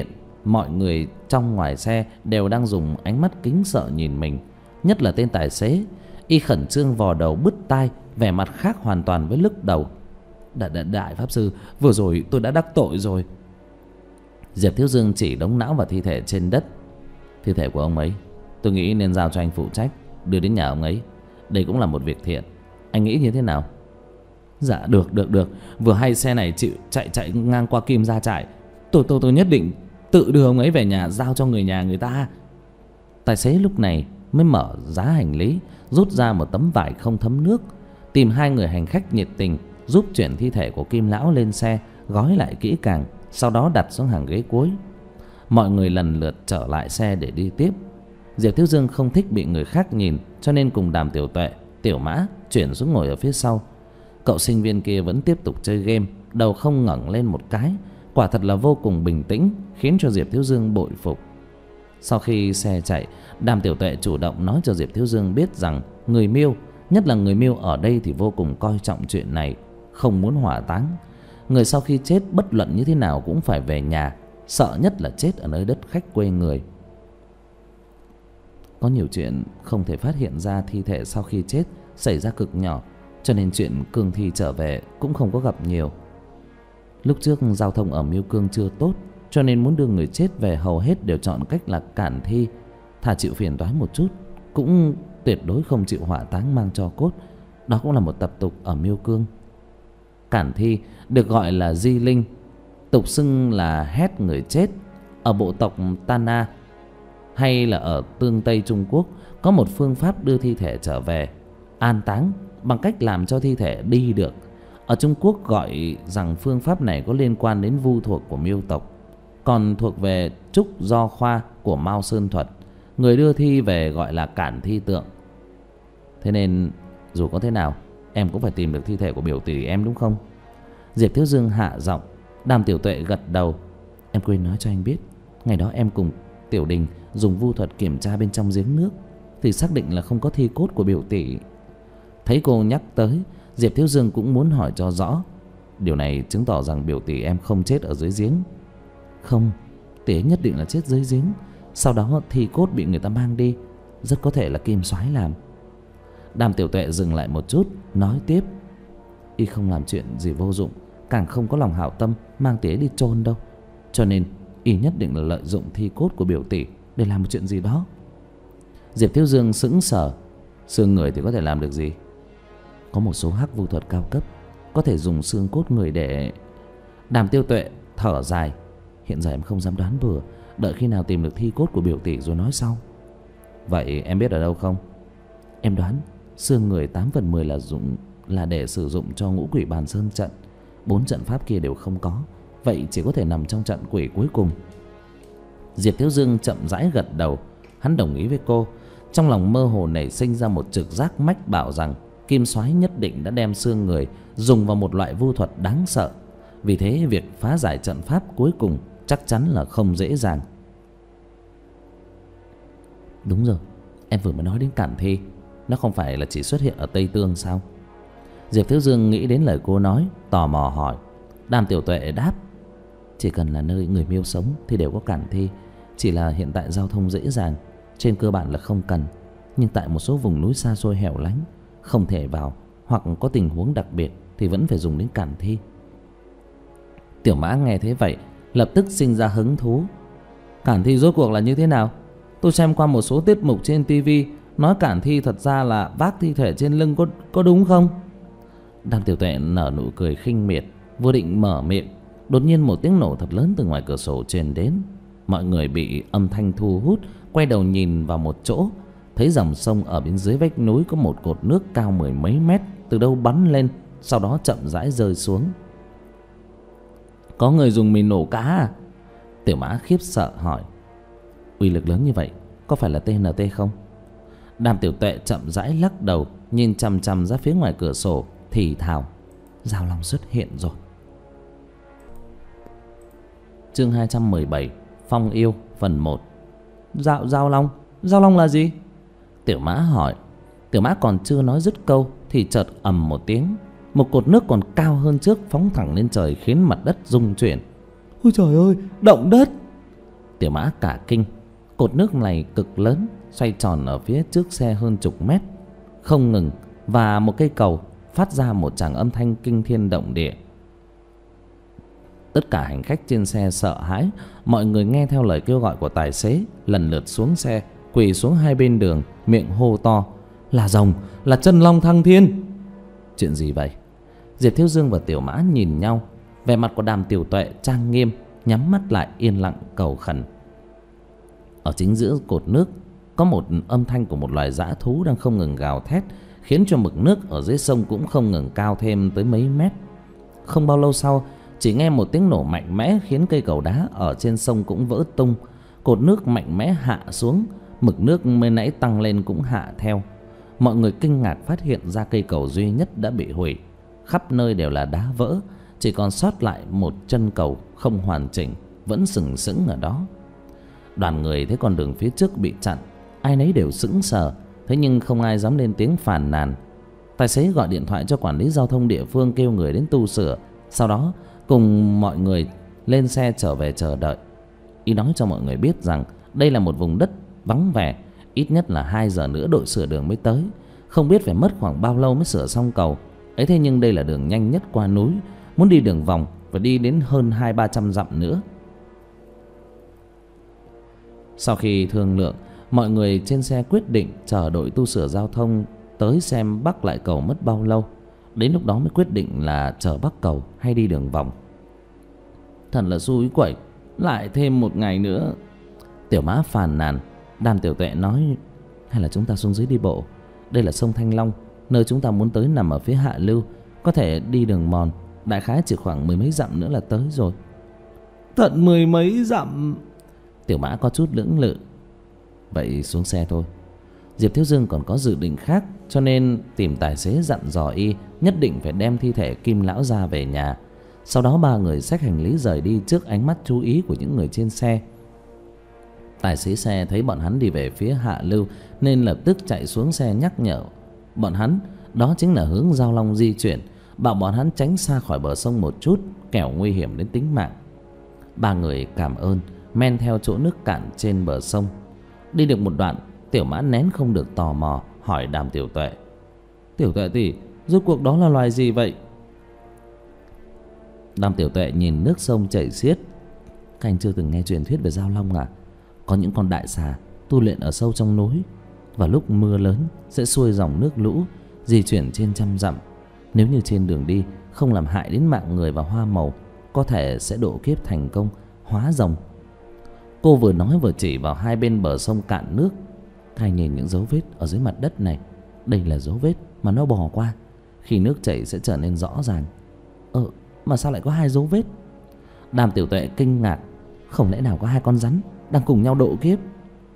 Mọi người trong ngoài xe đều đang dùng ánh mắt kính sợ nhìn mình, nhất là tên tài xế. Y khẩn trương vò đầu bứt tai, vẻ mặt khác hoàn toàn với lúc đầu. Đại, đại, đại pháp sư, vừa rồi tôi đã đắc tội rồi. Diệp Thiếu Dương chỉ đống não và thi thể trên đất. Thi thể của ông ấy tôi nghĩ nên giao cho anh phụ trách, đưa đến nhà ông ấy. Đây cũng là một việc thiện. Anh nghĩ như thế nào? Dạ được được được. Vừa hay xe này chịu chạy chạy ngang qua Kim Gia Trại, Tôi tôi tôi nhất định tự đưa ông ấy về nhà, giao cho người nhà người ta. Tài xế lúc này mới mở giá hành lý, rút ra một tấm vải không thấm nước, tìm hai người hành khách nhiệt tình giúp chuyển thi thể của Kim lão lên xe, gói lại kỹ càng, sau đó đặt xuống hàng ghế cuối. Mọi người lần lượt trở lại xe để đi tiếp. Diệp Thiếu Dương không thích bị người khác nhìn, cho nên cùng Đàm Tiểu Tuệ, Tiểu Mã chuyển xuống ngồi ở phía sau. Cậu sinh viên kia vẫn tiếp tục chơi game, đầu không ngẩng lên một cái, quả thật là vô cùng bình tĩnh, khiến cho Diệp Thiếu Dương bội phục. Sau khi xe chạy, Đàm Tiểu Tuệ chủ động nói cho Diệp Thiếu Dương biết rằng người Miêu, nhất là người Miêu ở đây thì vô cùng coi trọng chuyện này, không muốn hỏa táng. Người sau khi chết bất luận như thế nào cũng phải về nhà, sợ nhất là chết ở nơi đất khách quê người. Có nhiều chuyện không thể phát hiện ra thi thể sau khi chết xảy ra cực nhỏ, cho nên chuyện cương thi trở về cũng không có gặp nhiều. Lúc trước giao thông ở Miêu Cương chưa tốt, cho nên muốn đưa người chết về hầu hết đều chọn cách là cản thi, thà chịu phiền toái một chút, cũng tuyệt đối không chịu hỏa táng mang tro cốt. Đó cũng là một tập tục ở Miêu Cương. Cản thi được gọi là di linh, tục xưng là hét người chết. Ở bộ tộc Tana hay là ở tương Tây Trung Quốc có một phương pháp đưa thi thể trở về an táng bằng cách làm cho thi thể đi được. Ở Trung Quốc gọi rằng phương pháp này có liên quan đến vu thuộc của Miêu tộc, còn thuộc về Trúc Do Khoa của Mao Sơn thuật. Người đưa thi về gọi là cản thi tượng. Thế nên dù có thế nào em cũng phải tìm được thi thể của biểu tỷ em, đúng không? Diệp Thiếu Dương hạ giọng. Đàm Tiểu Tuệ gật đầu. Em quên nói cho anh biết, ngày đó em cùng Tiểu Đình dùng vu thuật kiểm tra bên trong giếng nước thì xác định là không có thi cốt của biểu tỷ. Thấy cô nhắc tới, Diệp Thiếu Dương cũng muốn hỏi cho rõ. Điều này chứng tỏ rằng biểu tỷ em không chết ở dưới giếng. Không, tỷ ấy nhất định là chết dưới giếng. Sau đó thi cốt bị người ta mang đi, rất có thể là Kim Soái làm. Đàm Tiểu Tuệ dừng lại một chút, nói tiếp. Y không làm chuyện gì vô dụng, càng không có lòng hảo tâm mang tỷ ấy đi chôn đâu, cho nên Y nhất định là lợi dụng thi cốt của biểu tỷ để làm một chuyện gì đó. Diệp Thiếu Dương sững sờ. Xương người thì có thể làm được gì? Có một số hắc vu thuật cao cấp có thể dùng xương cốt người để... Đàm Tiêu Tuệ thở dài. Hiện giờ em không dám đoán bừa, đợi khi nào tìm được thi cốt của biểu tỷ rồi nói sau. Vậy em biết ở đâu không? Em đoán xương người tám phần mười là dụng là để sử dụng cho ngũ quỷ bàn sơn trận. Bốn trận pháp kia đều không có, vậy chỉ có thể nằm trong trận quỷ cuối cùng. Diệp Thiếu Dương chậm rãi gật đầu. Hắn đồng ý với cô. Trong lòng mơ hồ nảy sinh ra một trực giác mách bảo rằng Kim Soái nhất định đã đem xương người dùng vào một loại vu thuật đáng sợ. Vì thế việc phá giải trận pháp cuối cùng chắc chắn là không dễ dàng. Đúng rồi, em vừa mới nói đến cản thi, nó không phải là chỉ xuất hiện ở Tây Tương sao? Diệp Thiếu Dương nghĩ đến lời cô nói, tò mò hỏi. Đàm Tiểu Tuệ đáp. Chỉ cần là nơi người Miêu sống thì đều có cản thi, chỉ là hiện tại giao thông dễ dàng, trên cơ bản là không cần. Nhưng tại một số vùng núi xa xôi hẻo lánh, không thể vào, hoặc có tình huống đặc biệt thì vẫn phải dùng đến cản thi. Tiểu Mã nghe thế vậy lập tức sinh ra hứng thú. Cản thi rốt cuộc là như thế nào? Tôi xem qua một số tiết mục trên tivi, nói cản thi thật ra là vác thi thể trên lưng, có, có đúng không? Đàm Tiểu Tuệ nở nụ cười khinh miệt, vừa định mở miệng, đột nhiên một tiếng nổ thật lớn từ ngoài cửa sổ truyền đến. Mọi người bị âm thanh thu hút, quay đầu nhìn vào một chỗ, thấy dòng sông ở bên dưới vách núi có một cột nước cao mười mấy mét từ đâu bắn lên, sau đó chậm rãi rơi xuống. Có người dùng mìn nổ cá à? Tiểu Mã khiếp sợ hỏi. Uy lực lớn như vậy có phải là tê en tê không? Đàm Tiểu Tuệ chậm rãi lắc đầu, nhìn chằm chằm ra phía ngoài cửa sổ, thì thào. Giao Long xuất hiện rồi. Chương hai trăm mười bảy, Phong Yêu phần một. Giao, Giao Long? Giao Long là gì? Tiểu Mã hỏi. Tiểu Mã còn chưa nói dứt câu thì chợt ầm một tiếng, một cột nước còn cao hơn trước phóng thẳng lên trời, khiến mặt đất rung chuyển. Ôi trời ơi, động đất! Tiểu Mã cả kinh. Cột nước này cực lớn, xoay tròn ở phía trước xe hơn chục mét, không ngừng, và một cây cầu phát ra một tràng âm thanh kinh thiên động địa. Tất cả hành khách trên xe sợ hãi, mọi người nghe theo lời kêu gọi của tài xế, lần lượt xuống xe, quỳ xuống hai bên đường, miệng hô to: là rồng, là chân long thăng thiên. Chuyện gì vậy? Diệp Thiếu Dương và Tiểu Mã nhìn nhau. Vẻ mặt của Đàm Tiểu Tuệ trang nghiêm, nhắm mắt lại yên lặng cầu khẩn. Ở chính giữa cột nước có một âm thanh của một loài dã thú đang không ngừng gào thét, khiến cho mực nước ở dưới sông cũng không ngừng cao thêm tới mấy mét. Không bao lâu sau, chỉ nghe một tiếng nổ mạnh mẽ khiến cây cầu đá ở trên sông cũng vỡ tung. Cột nước mạnh mẽ hạ xuống, mực nước mới nãy tăng lên cũng hạ theo. Mọi người kinh ngạc phát hiện ra cây cầu duy nhất đã bị hủy, khắp nơi đều là đá vỡ, chỉ còn sót lại một chân cầu không hoàn chỉnh, vẫn sừng sững ở đó. Đoàn người thấy con đường phía trước bị chặn, ai nấy đều sững sờ, thế nhưng không ai dám lên tiếng phàn nàn. Tài xế gọi điện thoại cho quản lý giao thông địa phương kêu người đến tu sửa, sau đó cùng mọi người lên xe trở về chờ đợi. Y nói cho mọi người biết rằng đây là một vùng đất vắng vẻ, ít nhất là hai giờ nữa đội sửa đường mới tới. Không biết phải mất khoảng bao lâu mới sửa xong cầu ấy, thế nhưng đây là đường nhanh nhất qua núi, muốn đi đường vòng phải đi đến hơn hai ba trăm dặm nữa. Sau khi thương lượng, mọi người trên xe quyết định chờ đội tu sửa giao thông tới xem bắc lại cầu mất bao lâu. Đến lúc đó mới quyết định là chờ bắc cầu hay đi đường vòng. Thật là xui quẩy, lại thêm một ngày nữa. Tiểu Mã phàn nàn. Đàm Tiểu Tuệ nói: hay là chúng ta xuống dưới đi bộ. Đây là sông Thanh Long, nơi chúng ta muốn tới nằm ở phía hạ lưu, có thể đi đường mòn, đại khái chỉ khoảng mười mấy dặm nữa là tới rồi. Tận mười mấy dặm? Tiểu Mã có chút lưỡng lự. Vậy xuống xe thôi. Diệp Thiếu Dương còn có dự định khác, cho nên tìm tài xế dặn dò y nhất định phải đem thi thể Kim lão gia về nhà. Sau đó ba người xách hành lý rời đi trước ánh mắt chú ý của những người trên xe. Tài xế xe thấy bọn hắn đi về phía hạ lưu nên lập tức chạy xuống xe nhắc nhở bọn hắn đó chính là hướng Giao Long di chuyển, bảo bọn hắn tránh xa khỏi bờ sông một chút, kẻo nguy hiểm đến tính mạng. Ba người cảm ơn, men theo chỗ nước cạn trên bờ sông. Đi được một đoạn, Tiểu Mã nén không được tò mò hỏi Đàm Tiểu Tuệ: Tiểu Tuệ tỷ, rốt cuộc đó là loài gì vậy? Đàm Tiểu Tuệ nhìn nước sông chảy xiết: các anh chưa từng nghe truyền thuyết về Giao Long à? Có những con đại xà tu luyện ở sâu trong núi, và lúc mưa lớn sẽ xuôi dòng nước lũ di chuyển trên trăm dặm. Nếu như trên đường đi không làm hại đến mạng người và hoa màu, có thể sẽ độ kiếp thành công, hóa rồng. Cô vừa nói vừa chỉ vào hai bên bờ sông cạn nước. Các anh nhìn những dấu vết ở dưới mặt đất này, đây là dấu vết mà nó bò qua, khi nước chảy sẽ trở nên rõ ràng. Ờ, mà sao lại có hai dấu vết? Đàm Tiểu Tuệ kinh ngạc: không lẽ nào có hai con rắn đang cùng nhau độ kiếp?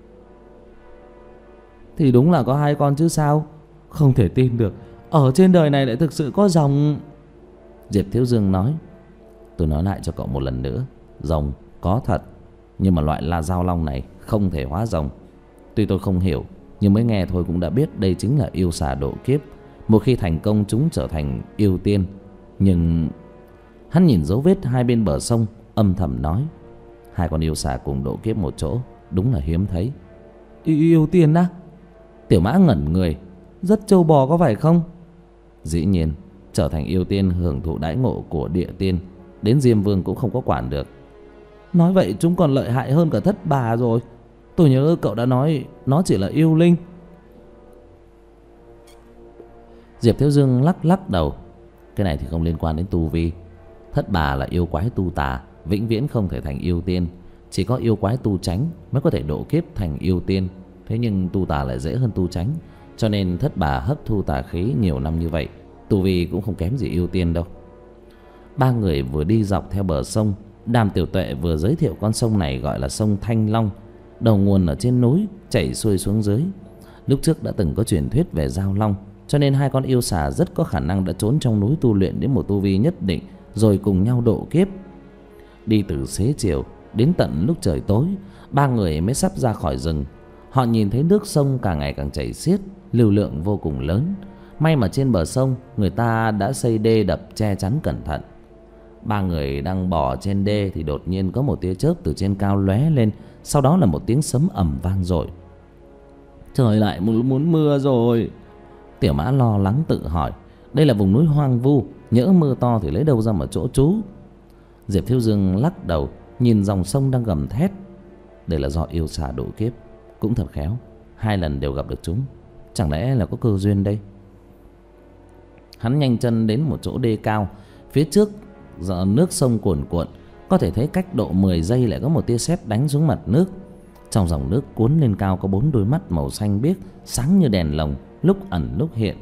Thì đúng là có hai con chứ sao. Không thể tin được, ở trên đời này lại thực sự có rồng. Diệp Thiếu Dương nói: tôi nói lại cho cậu một lần nữa, rồng có thật, nhưng mà loại La Giao Long này không thể hóa rồng. Tuy tôi không hiểu, nhưng mới nghe thôi cũng đã biết đây chính là yêu xà độ kiếp. Một khi thành công chúng trở thành yêu tiên. Nhưng hắn nhìn dấu vết hai bên bờ sông, âm thầm nói: hai con yêu xà cùng độ kiếp một chỗ, đúng là hiếm thấy. Yêu tiên á? Tiểu Mã ngẩn người: rất trâu bò có phải không? Dĩ nhiên, trở thành yêu tiên hưởng thụ đãi ngộ của địa tiên, đến Diêm Vương cũng không có quản được. Nói vậy chúng còn lợi hại hơn cả Thất Bà rồi. Tôi nhớ cậu đã nói nó chỉ là yêu linh. Diệp Thiếu Dương lắc lắc đầu: cái này thì không liên quan đến tu vi. Thất Bà là yêu quái tu tà, vĩnh viễn không thể thành yêu tiên. Chỉ có yêu quái tu chánh mới có thể độ kiếp thành yêu tiên. Thế nhưng tu tà lại dễ hơn tu chánh, cho nên Thất Bà hấp thu tà khí nhiều năm như vậy, tu vi cũng không kém gì yêu tiên đâu. Ba người vừa đi dọc theo bờ sông, Đàm Tiểu Tuệ vừa giới thiệu con sông này gọi là sông Thanh Long, đầu nguồn ở trên núi, chảy xuôi xuống dưới. Lúc trước đã từng có truyền thuyết về Giao Long, cho nên hai con yêu xà rất có khả năng đã trốn trong núi tu luyện đến một tu vi nhất định, rồi cùng nhau độ kiếp. Đi từ xế chiều đến tận lúc trời tối, ba người mới sắp ra khỏi rừng. Họ nhìn thấy nước sông càng ngày càng chảy xiết, lưu lượng vô cùng lớn. May mà trên bờ sông người ta đã xây đê đập che chắn cẩn thận. Ba người đang bò trên đê thì đột nhiên có một tia chớp từ trên cao lóe lên, sau đó là một tiếng sấm ầm vang dội. Trời lại muốn mưa rồi. Tiểu Mã lo lắng tự hỏi, đây là vùng núi hoang vu, nhỡ mưa to thì lấy đâu ra mà chỗ trú. Diệp Thiếu Dương lắc đầu, nhìn dòng sông đang gầm thét. Đây là do yêu xà độ kiếp, cũng thật khéo, hai lần đều gặp được chúng. Chẳng lẽ là có cơ duyên đây? Hắn nhanh chân đến một chỗ đê cao. Phía trước giờ nước sông cuồn cuộn, có thể thấy cách độ mười giây lại có một tia sét đánh xuống mặt nước. Trong dòng nước cuốn lên cao có bốn đôi mắt màu xanh biếc, sáng như đèn lồng, lúc ẩn lúc hiện.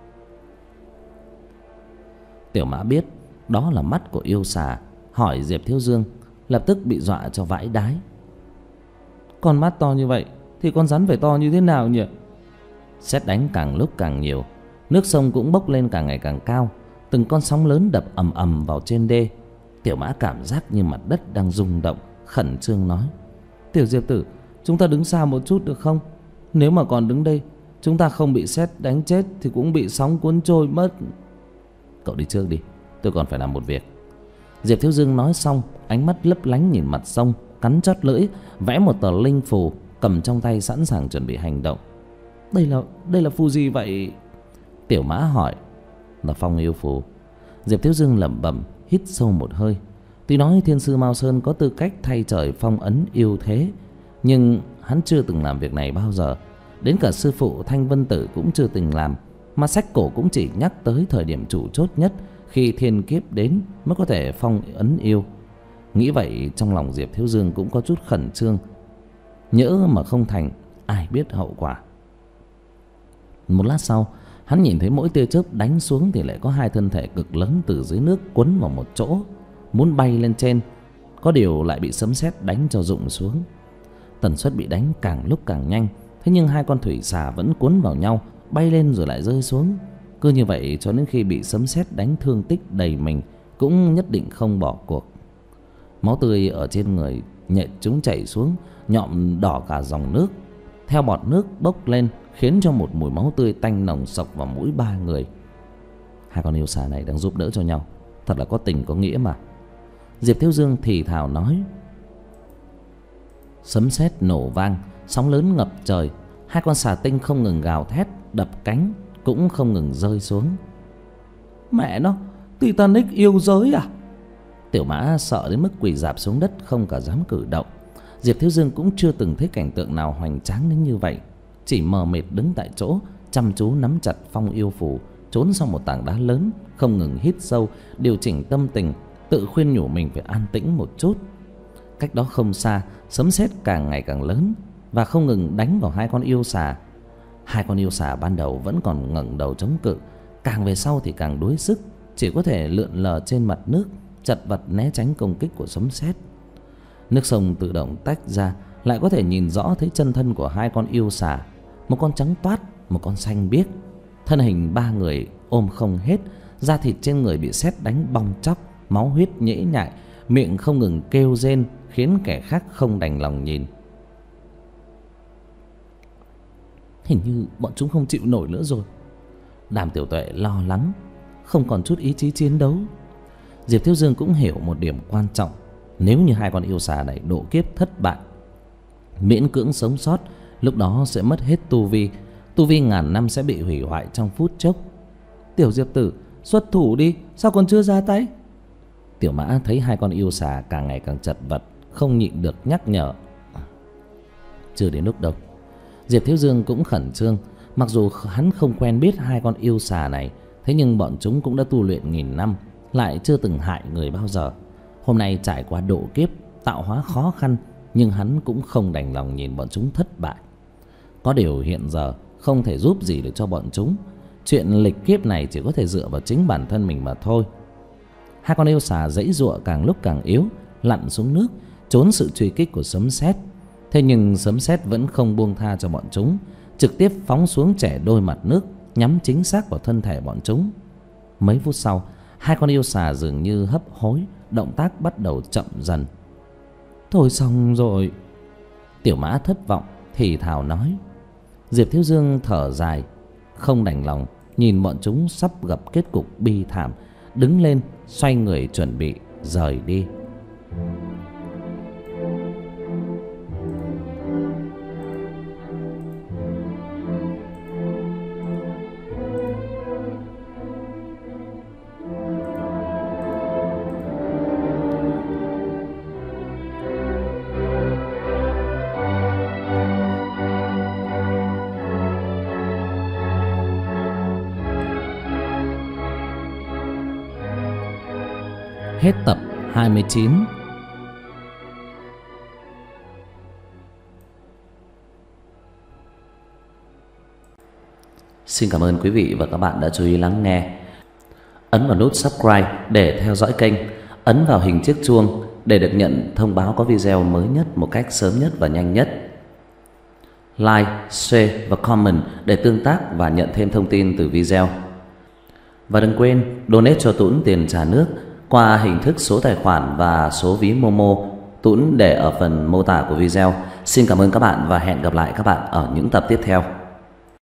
Tiểu Mã biết đó là mắt của yêu xà, hỏi Diệp Thiếu Dương, lập tức bị dọa cho vãi đái. Con mắt to như vậy thì con rắn phải to như thế nào nhỉ? Sét đánh càng lúc càng nhiều, nước sông cũng bốc lên càng ngày càng cao, từng con sóng lớn đập ầm ầm vào trên đê. Tiểu Mã cảm giác như mặt đất đang rung động, khẩn trương nói: Tiểu Diệp tử, chúng ta đứng xa một chút được không? Nếu mà còn đứng đây, chúng ta không bị sét đánh chết thì cũng bị sóng cuốn trôi mất. Cậu đi trước đi, tôi còn phải làm một việc. Diệp Thiếu Dương nói xong, ánh mắt lấp lánh nhìn mặt sông, cắn chót lưỡi, vẽ một tờ linh phù, cầm trong tay sẵn sàng chuẩn bị hành động. Đây là đây là phù gì vậy? Tiểu Mã hỏi. Là phong yêu phù. Diệp Thiếu Dương lẩm bẩm, hít sâu một hơi. Tuy nói Thiên Sư Mao Sơn có tư cách thay trời phong ấn yêu thế, nhưng hắn chưa từng làm việc này bao giờ. Đến cả sư phụ Thanh Vân Tử cũng chưa từng làm, mà sách cổ cũng chỉ nhắc tới thời điểm chủ chốt nhất, khi thiên kiếp đến mới có thể phong ấn yêu. Nghĩ vậy trong lòng Diệp Thiếu Dương cũng có chút khẩn trương, nhỡ mà không thành, ai biết hậu quả. Một lát sau, hắn nhìn thấy mỗi tia chớp đánh xuống thì lại có hai thân thể cực lớn từ dưới nước quấn vào một chỗ, muốn bay lên trên. Có điều lại bị sấm sét đánh cho rụng xuống. Tần suất bị đánh càng lúc càng nhanh, thế nhưng hai con thủy xà vẫn cuốn vào nhau, bay lên rồi lại rơi xuống. Cứ như vậy cho đến khi bị sấm sét đánh thương tích đầy mình, cũng nhất định không bỏ cuộc. Máu tươi ở trên người nhện chúng chảy xuống, nhọm đỏ cả dòng nước. Theo bọt nước bốc lên, khiến cho một mùi máu tươi tanh nồng sộc vào mũi ba người. Hai con yêu xà này đang giúp đỡ cho nhau, thật là có tình có nghĩa mà. Diệp Thiếu Dương thì thào nói. Sấm sét nổ vang, sóng lớn ngập trời. Hai con xà tinh không ngừng gào thét, đập cánh, cũng không ngừng rơi xuống. Mẹ nó, Titanic yêu giới à? Tiểu Mã sợ đến mức quỳ rạp xuống đất, không cả dám cử động. Diệp Thiếu Dương cũng chưa từng thấy cảnh tượng nào hoành tráng đến như vậy, chỉ mờ mịt đứng tại chỗ, chăm chú nắm chặt phong yêu phù, trốn sau một tảng đá lớn, không ngừng hít sâu, điều chỉnh tâm tình, tự khuyên nhủ mình phải an tĩnh một chút. Cách đó không xa, sấm sét càng ngày càng lớn và không ngừng đánh vào hai con yêu xà. Hai con yêu xà ban đầu vẫn còn ngẩng đầu chống cự, càng về sau thì càng đuối sức, chỉ có thể lượn lờ trên mặt nước, chật vật né tránh công kích của sấm sét. Nước sông tự động tách ra, lại có thể nhìn rõ thấy chân thân của hai con yêu xà, một con trắng toát, một con xanh biếc. Thân hình ba người ôm không hết, da thịt trên người bị sét đánh bong tróc, máu huyết nhễ nhại, miệng không ngừng kêu rên, khiến kẻ khác không đành lòng nhìn. Hình như bọn chúng không chịu nổi nữa rồi. Đàm Tiểu Tuệ lo lắng, không còn chút ý chí chiến đấu. Diệp Thiếu Dương cũng hiểu một điểm quan trọng. Nếu như hai con yêu xà này độ kiếp thất bại, miễn cưỡng sống sót, lúc đó sẽ mất hết tu vi. Tu vi ngàn năm sẽ bị hủy hoại trong phút chốc. Tiểu Diệp tử, xuất thủ đi, sao còn chưa ra tay? Tiểu Mã thấy hai con yêu xà càng ngày càng chật vật, không nhịn được nhắc nhở. Chưa đến lúc đâu. Diệp Thiếu Dương cũng khẩn trương. Mặc dù hắn không quen biết hai con yêu xà này, thế nhưng bọn chúng cũng đã tu luyện nghìn năm, lại chưa từng hại người bao giờ. Hôm nay trải qua độ kiếp, tạo hóa khó khăn, nhưng hắn cũng không đành lòng nhìn bọn chúng thất bại. Có điều hiện giờ không thể giúp gì được cho bọn chúng. Chuyện lịch kiếp này chỉ có thể dựa vào chính bản thân mình mà thôi. Hai con yêu xà giãy giụa càng lúc càng yếu, lặn xuống nước, trốn sự truy kích của sấm sét. Thế nhưng sấm sét vẫn không buông tha cho bọn chúng, trực tiếp phóng xuống chẻ đôi mặt nước, nhắm chính xác vào thân thể bọn chúng. Mấy phút sau, hai con yêu xà dường như hấp hối, động tác bắt đầu chậm dần. Thôi xong rồi. Tiểu Mã thất vọng thì thào nói. Diệp Thiếu Dương thở dài, không đành lòng nhìn bọn chúng sắp gặp kết cục bi thảm, đứng lên xoay người chuẩn bị rời đi. Hết tập hai mươi chín. Xin cảm ơn quý vị và các bạn đã chú ý lắng nghe. Ấn vào nút subscribe để theo dõi kênh. Ấn vào hình chiếc chuông để được nhận thông báo có video mới nhất một cách sớm nhất và nhanh nhất. Like, share và comment để tương tác và nhận thêm thông tin từ video. Và đừng quên donate cho Tuấn tiền trả nước qua hình thức số tài khoản và số ví Momo Tuấn để ở phần mô tả của video. Xin cảm ơn các bạn và hẹn gặp lại các bạn ở những tập tiếp theo.